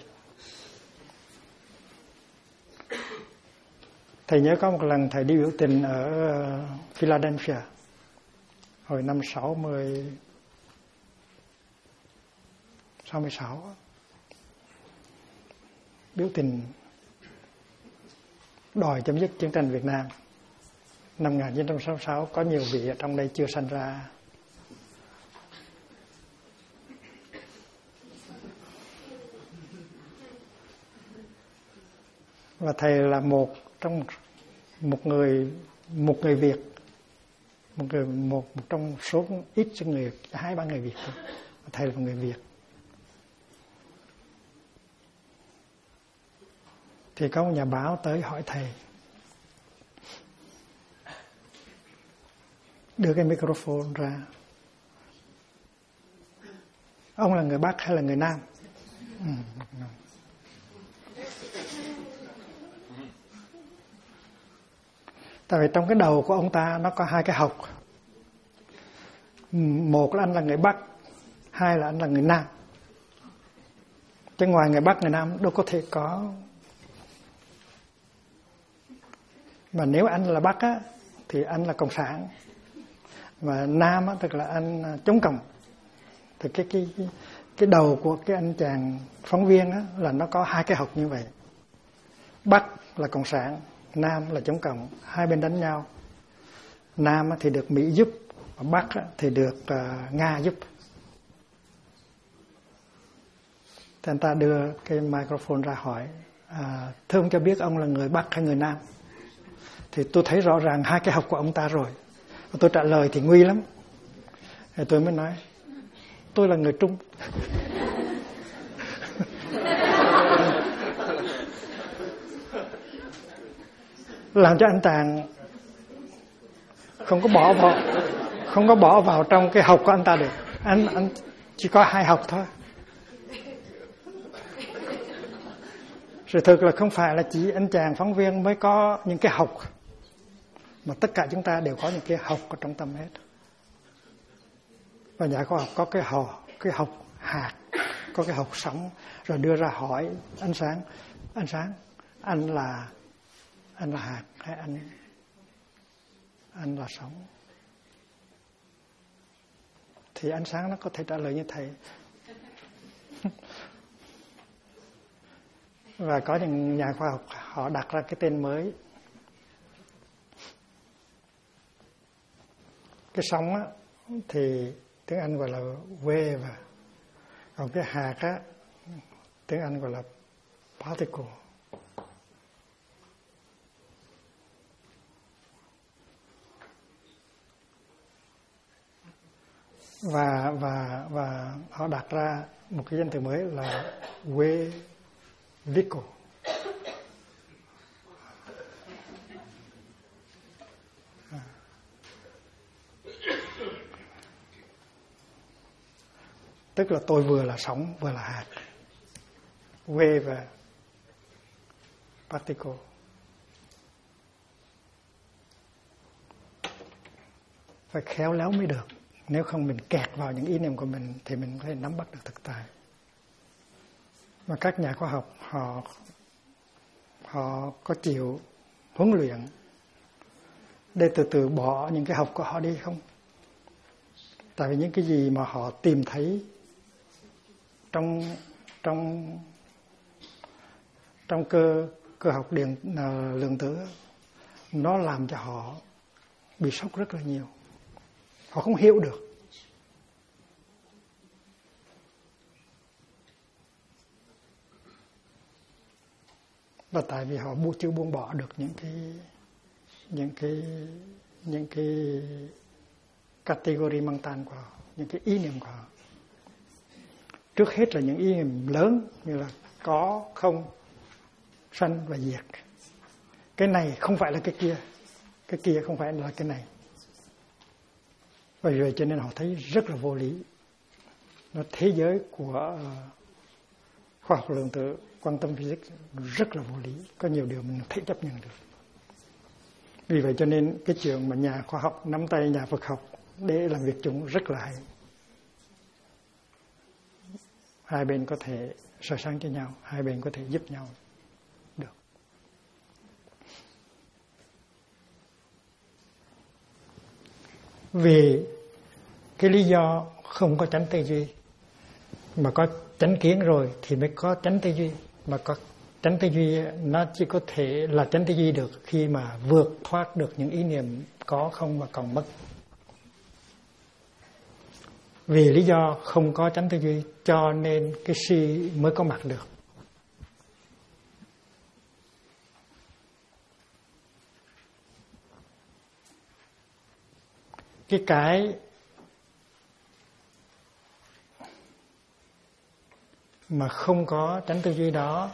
Thầy nhớ có một lần thầy đi biểu tình ở Philadelphia hồi năm 66. Biểu tình đòi chấm dứt chiến tranh Việt Nam. Năm 1966 có nhiều vị ở trong đây chưa sanh ra. Và thầy là một người Việt, một trong số ít người, 2-3 người Việt thôi. Thầy là một người Việt. Thì có một nhà báo tới hỏi thầy, đưa cái microphone ra, ông là người Bắc hay là người Nam? Tại vì trong cái đầu của ông ta nó có 2 cái học. Một là anh là người Bắc, 2 là anh là người Nam. Chứ ngoài người Bắc, người Nam đâu có thể có. Mà nếu anh là Bắc á, thì anh là Cộng sản. Mà Nam á, tức là anh chống Cộng. Thì cái đầu của cái anh chàng phóng viên á, là nó có 2 cái học như vậy. Bắc là Cộng sản, Nam là chống Cộng, hai bên đánh nhau. Nam thì được Mỹ giúp, Bắc thì được Nga giúp. Thì anh ta đưa cái microphone ra hỏi, thưa ông cho biết ông là người Bắc hay người Nam? Thì tôi thấy rõ ràng 2 cái học của ông ta rồi. Và tôi trả lời thì nguy lắm. Thì tôi mới nói, tôi là người Trung. Làm cho anh chàng không có bỏ vào trong cái học của anh ta được. Anh chỉ có 2 học thôi. Sự thực là không phải là chỉ anh chàng phóng viên mới có những cái học, mà tất cả chúng ta đều có những cái học ở trong tâm hết. Và nhà khoa học có cái học hạt, có cái học sóng, rồi đưa ra hỏi ánh sáng, anh là hạt hay anh là sóng? Thì ánh sáng nó có thể trả lời như thầy. Và có những nhà khoa học họ đặt ra cái tên mới. Cái sóng á, thì tiếng Anh gọi là wave, còn cái hạt á, tiếng Anh gọi là particle. Và họ đặt ra một cái danh từ mới là Vevico. Tức là tôi vừa là sóng vừa là hạt. Wave và particle. Phải khéo léo mới được. Nếu không mình kẹt vào những ý niệm của mình thì mình có thể nắm bắt được thực tại. Mà các nhà khoa học họ có chịu huấn luyện để từ từ bỏ những cái học của họ đi không? Tại vì những cái gì mà họ tìm thấy trong cơ học lượng tử, nó làm cho họ bị sốc rất là nhiều. Họ không hiểu được. Và tại vì họ chưa buông bỏ được những cái category mang tan của họ, những cái ý niệm của họ. Trước hết là những ý niệm lớn như là có, không, sanh và diệt. Cái này không phải là cái kia không phải là cái này. Và rồi cho nên họ thấy rất là vô lý. Nó thế giới của khoa học lượng tử, quantum physics rất là vô lý. Có nhiều điều mình không thể chấp nhận được. Vì vậy cho nên cái chuyện mà nhà khoa học nắm tay nhà Phật học để làm việc chung rất là hay. Hai bên có thể soi sáng cho nhau, hai bên có thể giúp nhau được. Vì cái lý do không có chánh tư duy, mà có chánh kiến rồi thì mới có chánh tư duy. Mà có chánh tư duy nó chỉ có thể là chánh tư duy được khi mà vượt thoát được những ý niệm có, không và còn mất. Vì lý do không có chánh tư duy cho nên cái si mới có mặt được. Cái mà không có chánh tư duy đó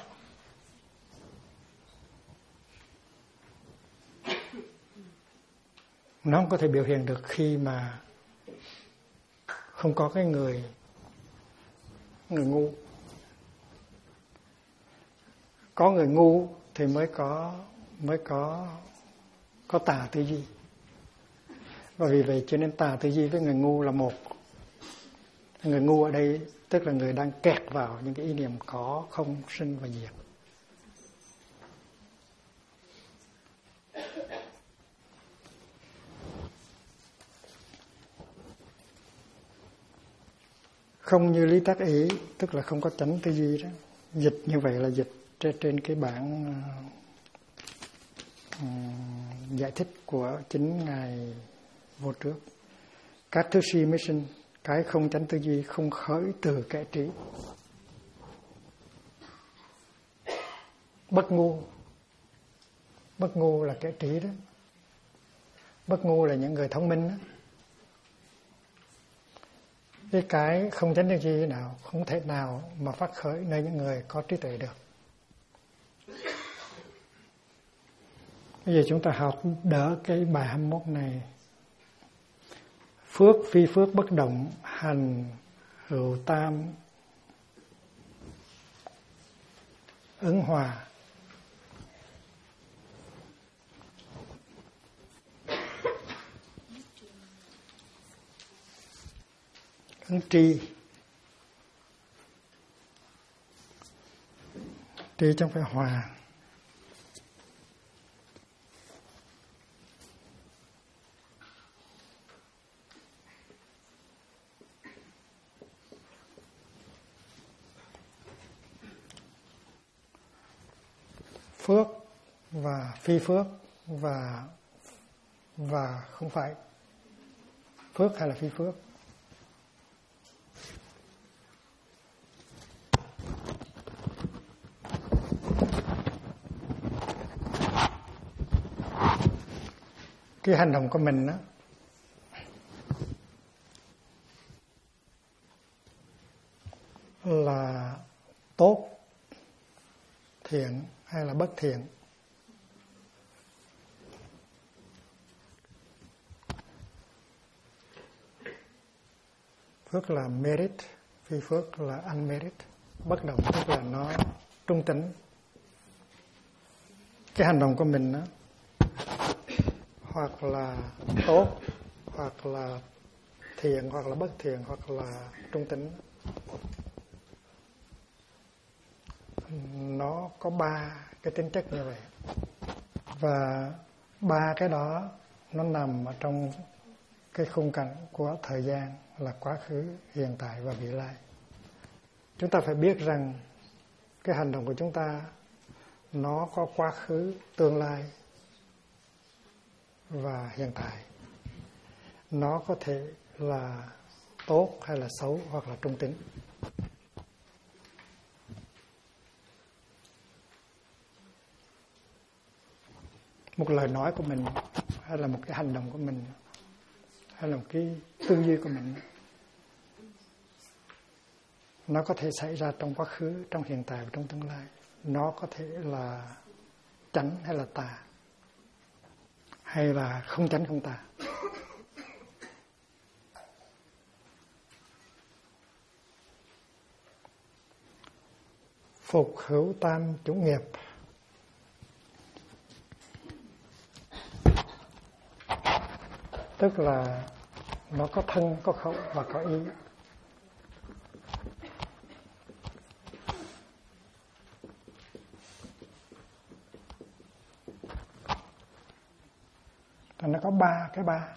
nó không có thể biểu hiện được khi mà không có cái người ngu. Có người ngu thì mới có tà tư duy. Và vì vậy cho nên tà tư duy với người ngu là một. Người ngu ở đây tức là người đang kẹt vào những cái ý niệm có, không, sinh và diệt. Không như lý tác ý, tức là không có chánh tư duy đó. Dịch như vậy là dịch trên cái bản giải thích của chính Ngài Vô Trước. Các thứ si mới sinh, cái không chánh tư duy không khởi từ kẻ trí. Bất ngu là kẻ trí đó. Bất ngu là những người thông minh đó. Cái không chánh tư duy nào không thể nào mà phát khởi nơi những người có trí tuệ được. Bây giờ chúng ta học đỡ cái bài 21 này. Phước phi phước bất động, hành hữu tam ứng hòa. Ứng tri. Tri chẳng phải hòa. Phước và phi phước và không phải phước hay là phi phước. Cái hành động của mình đó là tốt, thiện hay là bất thiện. Phước là merit, phi phước là unmerit. Bất động tức là nó trung tính. Cái hành động của mình đó, hoặc là tốt, hoặc là thiện, hoặc là bất thiện, hoặc là trung tính, nó có 3 cái tính chất như vậy. Và 3 cái đó nó nằm ở trong cái khung cảnh của thời gian là quá khứ, hiện tại và vị lai. Chúng ta phải biết rằng cái hành động của chúng ta nó có quá khứ, tương lai và hiện tại. Nó có thể là tốt hay là xấu hoặc là trung tính. Một lời nói của mình hay là một cái hành động của mình hay là một cái tư duy của mình, nó có thể xảy ra trong quá khứ, trong hiện tại và trong tương lai. Nó có thể là chánh hay là tà, hay là không chánh không tà. Phục hữu tam chủng nghiệp. Tức là nó có thân, có khẩu và có ý. Nó có 3 cái 3.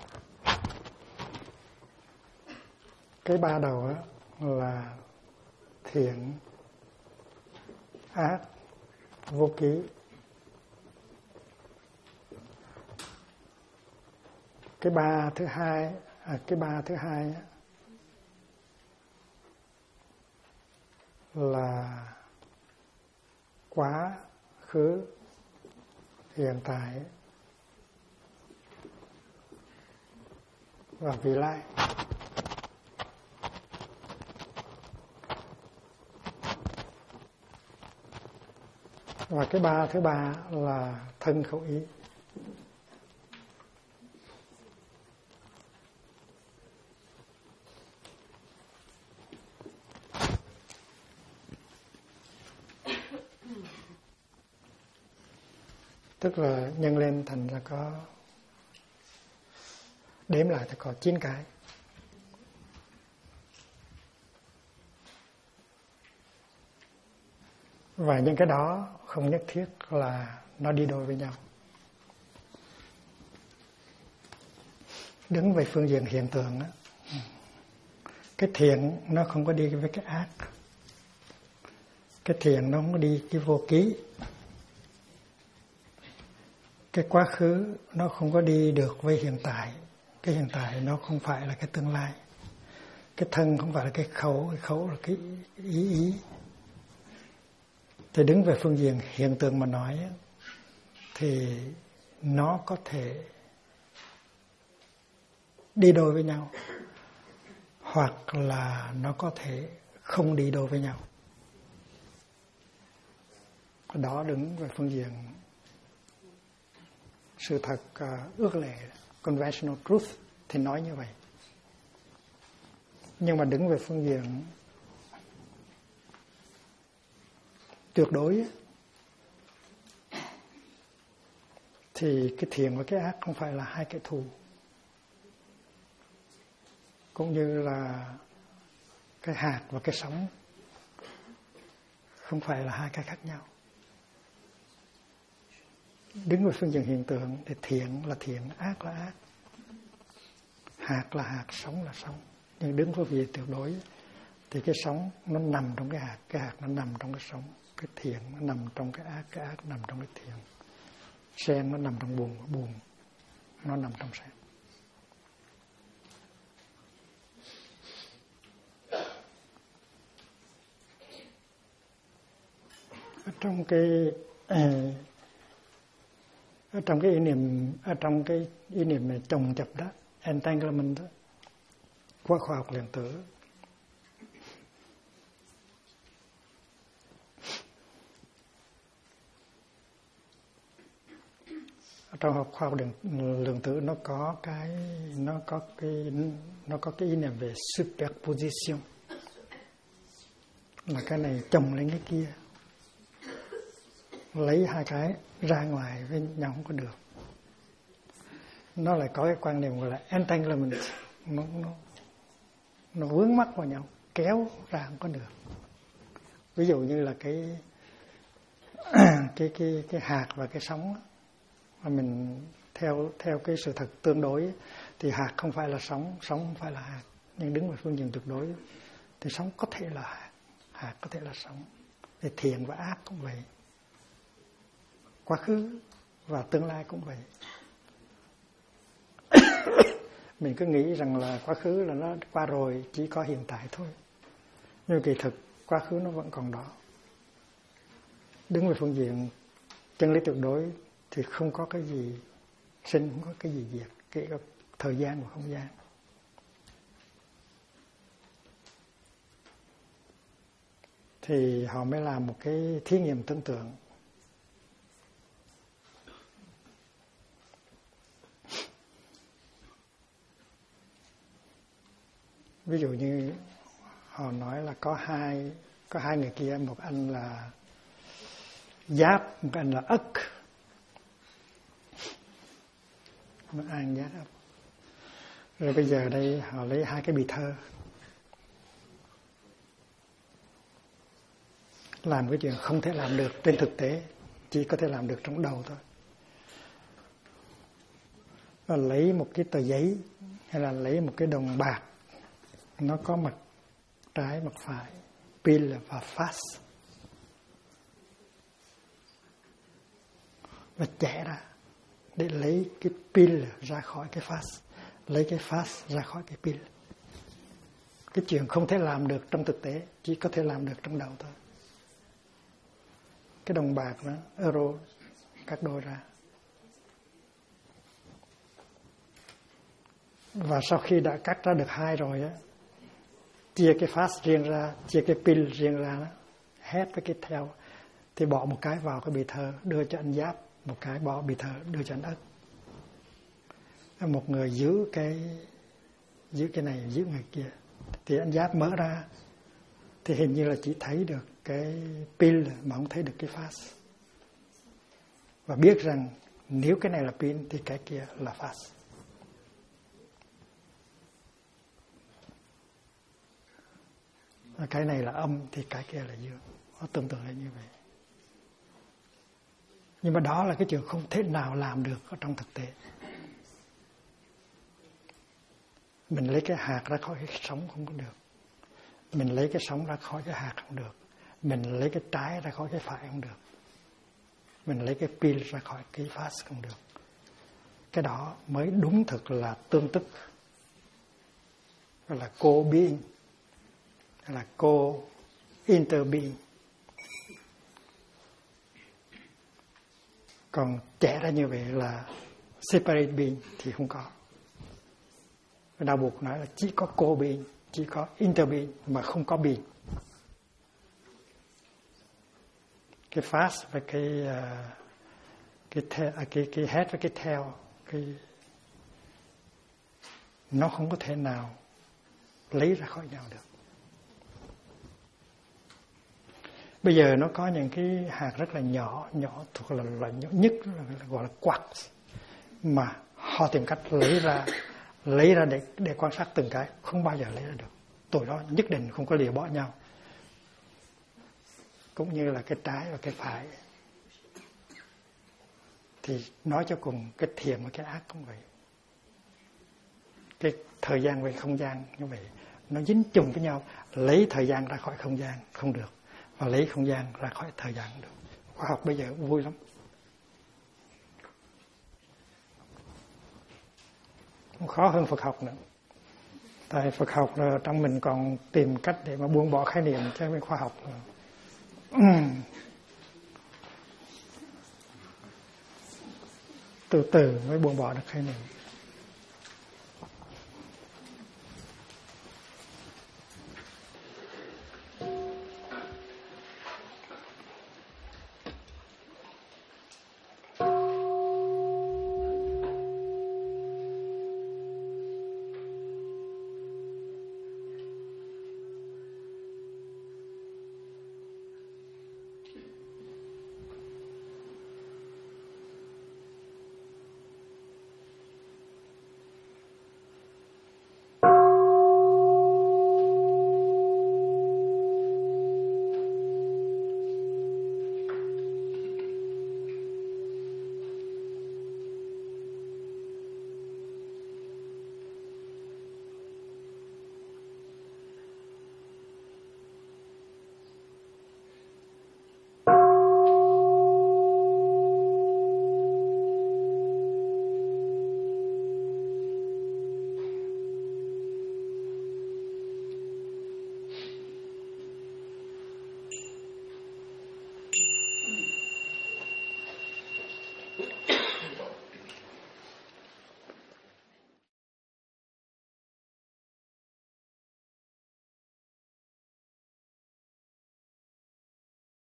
Cái 3 đầu đó là thiện, ác, vô ký. Cái 3 thứ hai, là quá khứ, hiện tại và vị lai. Và cái 3 thứ ba là thân khẩu ý. Tức là nhân lên thành ra có, đếm lại thì có 9 cái. Và những cái đó không nhất thiết là nó đi đôi với nhau. Đứng về phương diện hiện tượng đó, cái thiện nó không có đi với cái ác. Cái thiện nó không có đi cái vô ký. Cái quá khứ nó không có đi được với hiện tại. Cái hiện tại nó không phải là cái tương lai. Cái thân không phải là cái khẩu là cái ý. Thì đứng về phương diện hiện tượng mà nói thì nó có thể đi đôi với nhau, hoặc là nó có thể không đi đôi với nhau. Đó đứng về phương diện sự thật ước lệ, conventional truth thì nói như vậy. Nhưng mà đứng về phương diện tuyệt đối thì cái thiện và cái ác không phải là hai kẻ thù, cũng như là cái hạt và cái sóng không phải là hai cái khác nhau. Đứng về phương diện hiện tượng thì thiện là thiện, ác là ác, hạt là hạt, sóng là sóng. Nhưng đứng với vị tuyệt đối thì cái sóng nó nằm trong cái hạt nó nằm trong cái sóng, cái thiện nó nằm trong cái ác nằm trong cái thiện. Sen nó nằm trong buồn nó nằm trong sen. Ở trong cái ý niệm này chồng chập đó, entanglement đó, qua khoa học lượng tử, Trong học khoa học lượng tử nó có cái ý niệm về superposition, là cái này chồng lên cái kia, lấy hai cái ra ngoài với nhau không có được. Nó lại có cái quan niệm gọi là entanglement, nó vướng mắc vào nhau, kéo ra không có được. Ví dụ như là cái hạt và cái sóng, mà mình theo cái sự thật tương đối thì hạt không phải là sóng, sóng không phải là hạt. Nhưng đứng về phương diện tuyệt đối thì sóng có thể là hạt, hạt có thể là sóng. Thì thiện và ác cũng vậy, quá khứ và tương lai cũng vậy. Mình cứ nghĩ rằng là quá khứ là nó qua rồi, chỉ có hiện tại thôi. Nhưng kỳ thực quá khứ nó vẫn còn đó. Đứng về phương diện chân lý tuyệt đối thì không có cái gì sinh, không có cái gì diệt, kể cả thời gian và không gian. Thì họ mới làm một cái thí nghiệm tưởng tượng. Ví dụ như họ nói là có hai người kia, một anh là Giáp, một anh là Ất. Một anh Giáp. Rồi bây giờ đây họ lấy hai cái bì thơ, làm cái chuyện không thể làm được trên thực tế, chỉ có thể làm được trong đầu thôi. Và lấy một cái tờ giấy hay là lấy một cái đồng bạc, nó có mặt trái mặt phải, pin và face, và chẻ ra để lấy cái pin ra khỏi cái face, lấy cái face ra khỏi cái pin. Cái chuyện không thể làm được trong thực tế, chỉ có thể làm được trong đầu thôi. Cái đồng bạc nó euro cắt đôi ra, và sau khi đã cắt ra được hai rồi á, chia cái face riêng ra, chia cái pin riêng ra đó, hét với cái theo, thì bỏ một cái vào cái bì thơ đưa cho anh Giáp, một cái bỏ bì thơ đưa cho anh Ất. Một người giữ cái này, giữ người kia. Thì anh Giáp mở ra thì hình như là chỉ thấy được cái pin mà không thấy được cái face, và biết rằng nếu cái này là pin thì cái kia là face. Cái này là âm thì cái kia là dương. Nó tương tự là như vậy. Nhưng mà đó là cái chuyện không thể nào làm được ở trong thực tế. Mình lấy cái hạt ra khỏi cái sóng không có được. Mình lấy cái sóng ra khỏi cái hạt không được. Mình lấy cái trái ra khỏi cái phải không được. Mình lấy cái pin ra khỏi cái face không được. Cái đó mới đúng thực là tương tức, gọi là co-being, là co-interbeing. Còn trẻ ra như vậy là separate being thì không có. Đạo Buddha nói là chỉ có co-being, chỉ có interbeing mà không có being. Cái face và cái head và cái tail, nó không có thể nào lấy ra khỏi nhau được. Bây giờ nó có những cái hạt rất là nhỏ thuộc là loại nhỏ nhất, gọi là quarks, mà họ tìm cách lấy ra để quan sát từng cái, không bao giờ lấy ra được. Tụi đó nhất định không có lìa bỏ nhau. Cũng như là cái trái và cái phải. Thì nói cho cùng cái thiện và cái ác cũng vậy. Cái thời gian và không gian như vậy, nó dính chung với nhau. Lấy thời gian ra khỏi không gian không được, và lấy không gian ra khỏi thời gian không được. Khoa học bây giờ vui lắm, không khó hơn Phật học nữa. Tại Phật học là trong mình còn tìm cách để mà buông bỏ khái niệm, chứ với khoa học từ từ mới buông bỏ được khái niệm.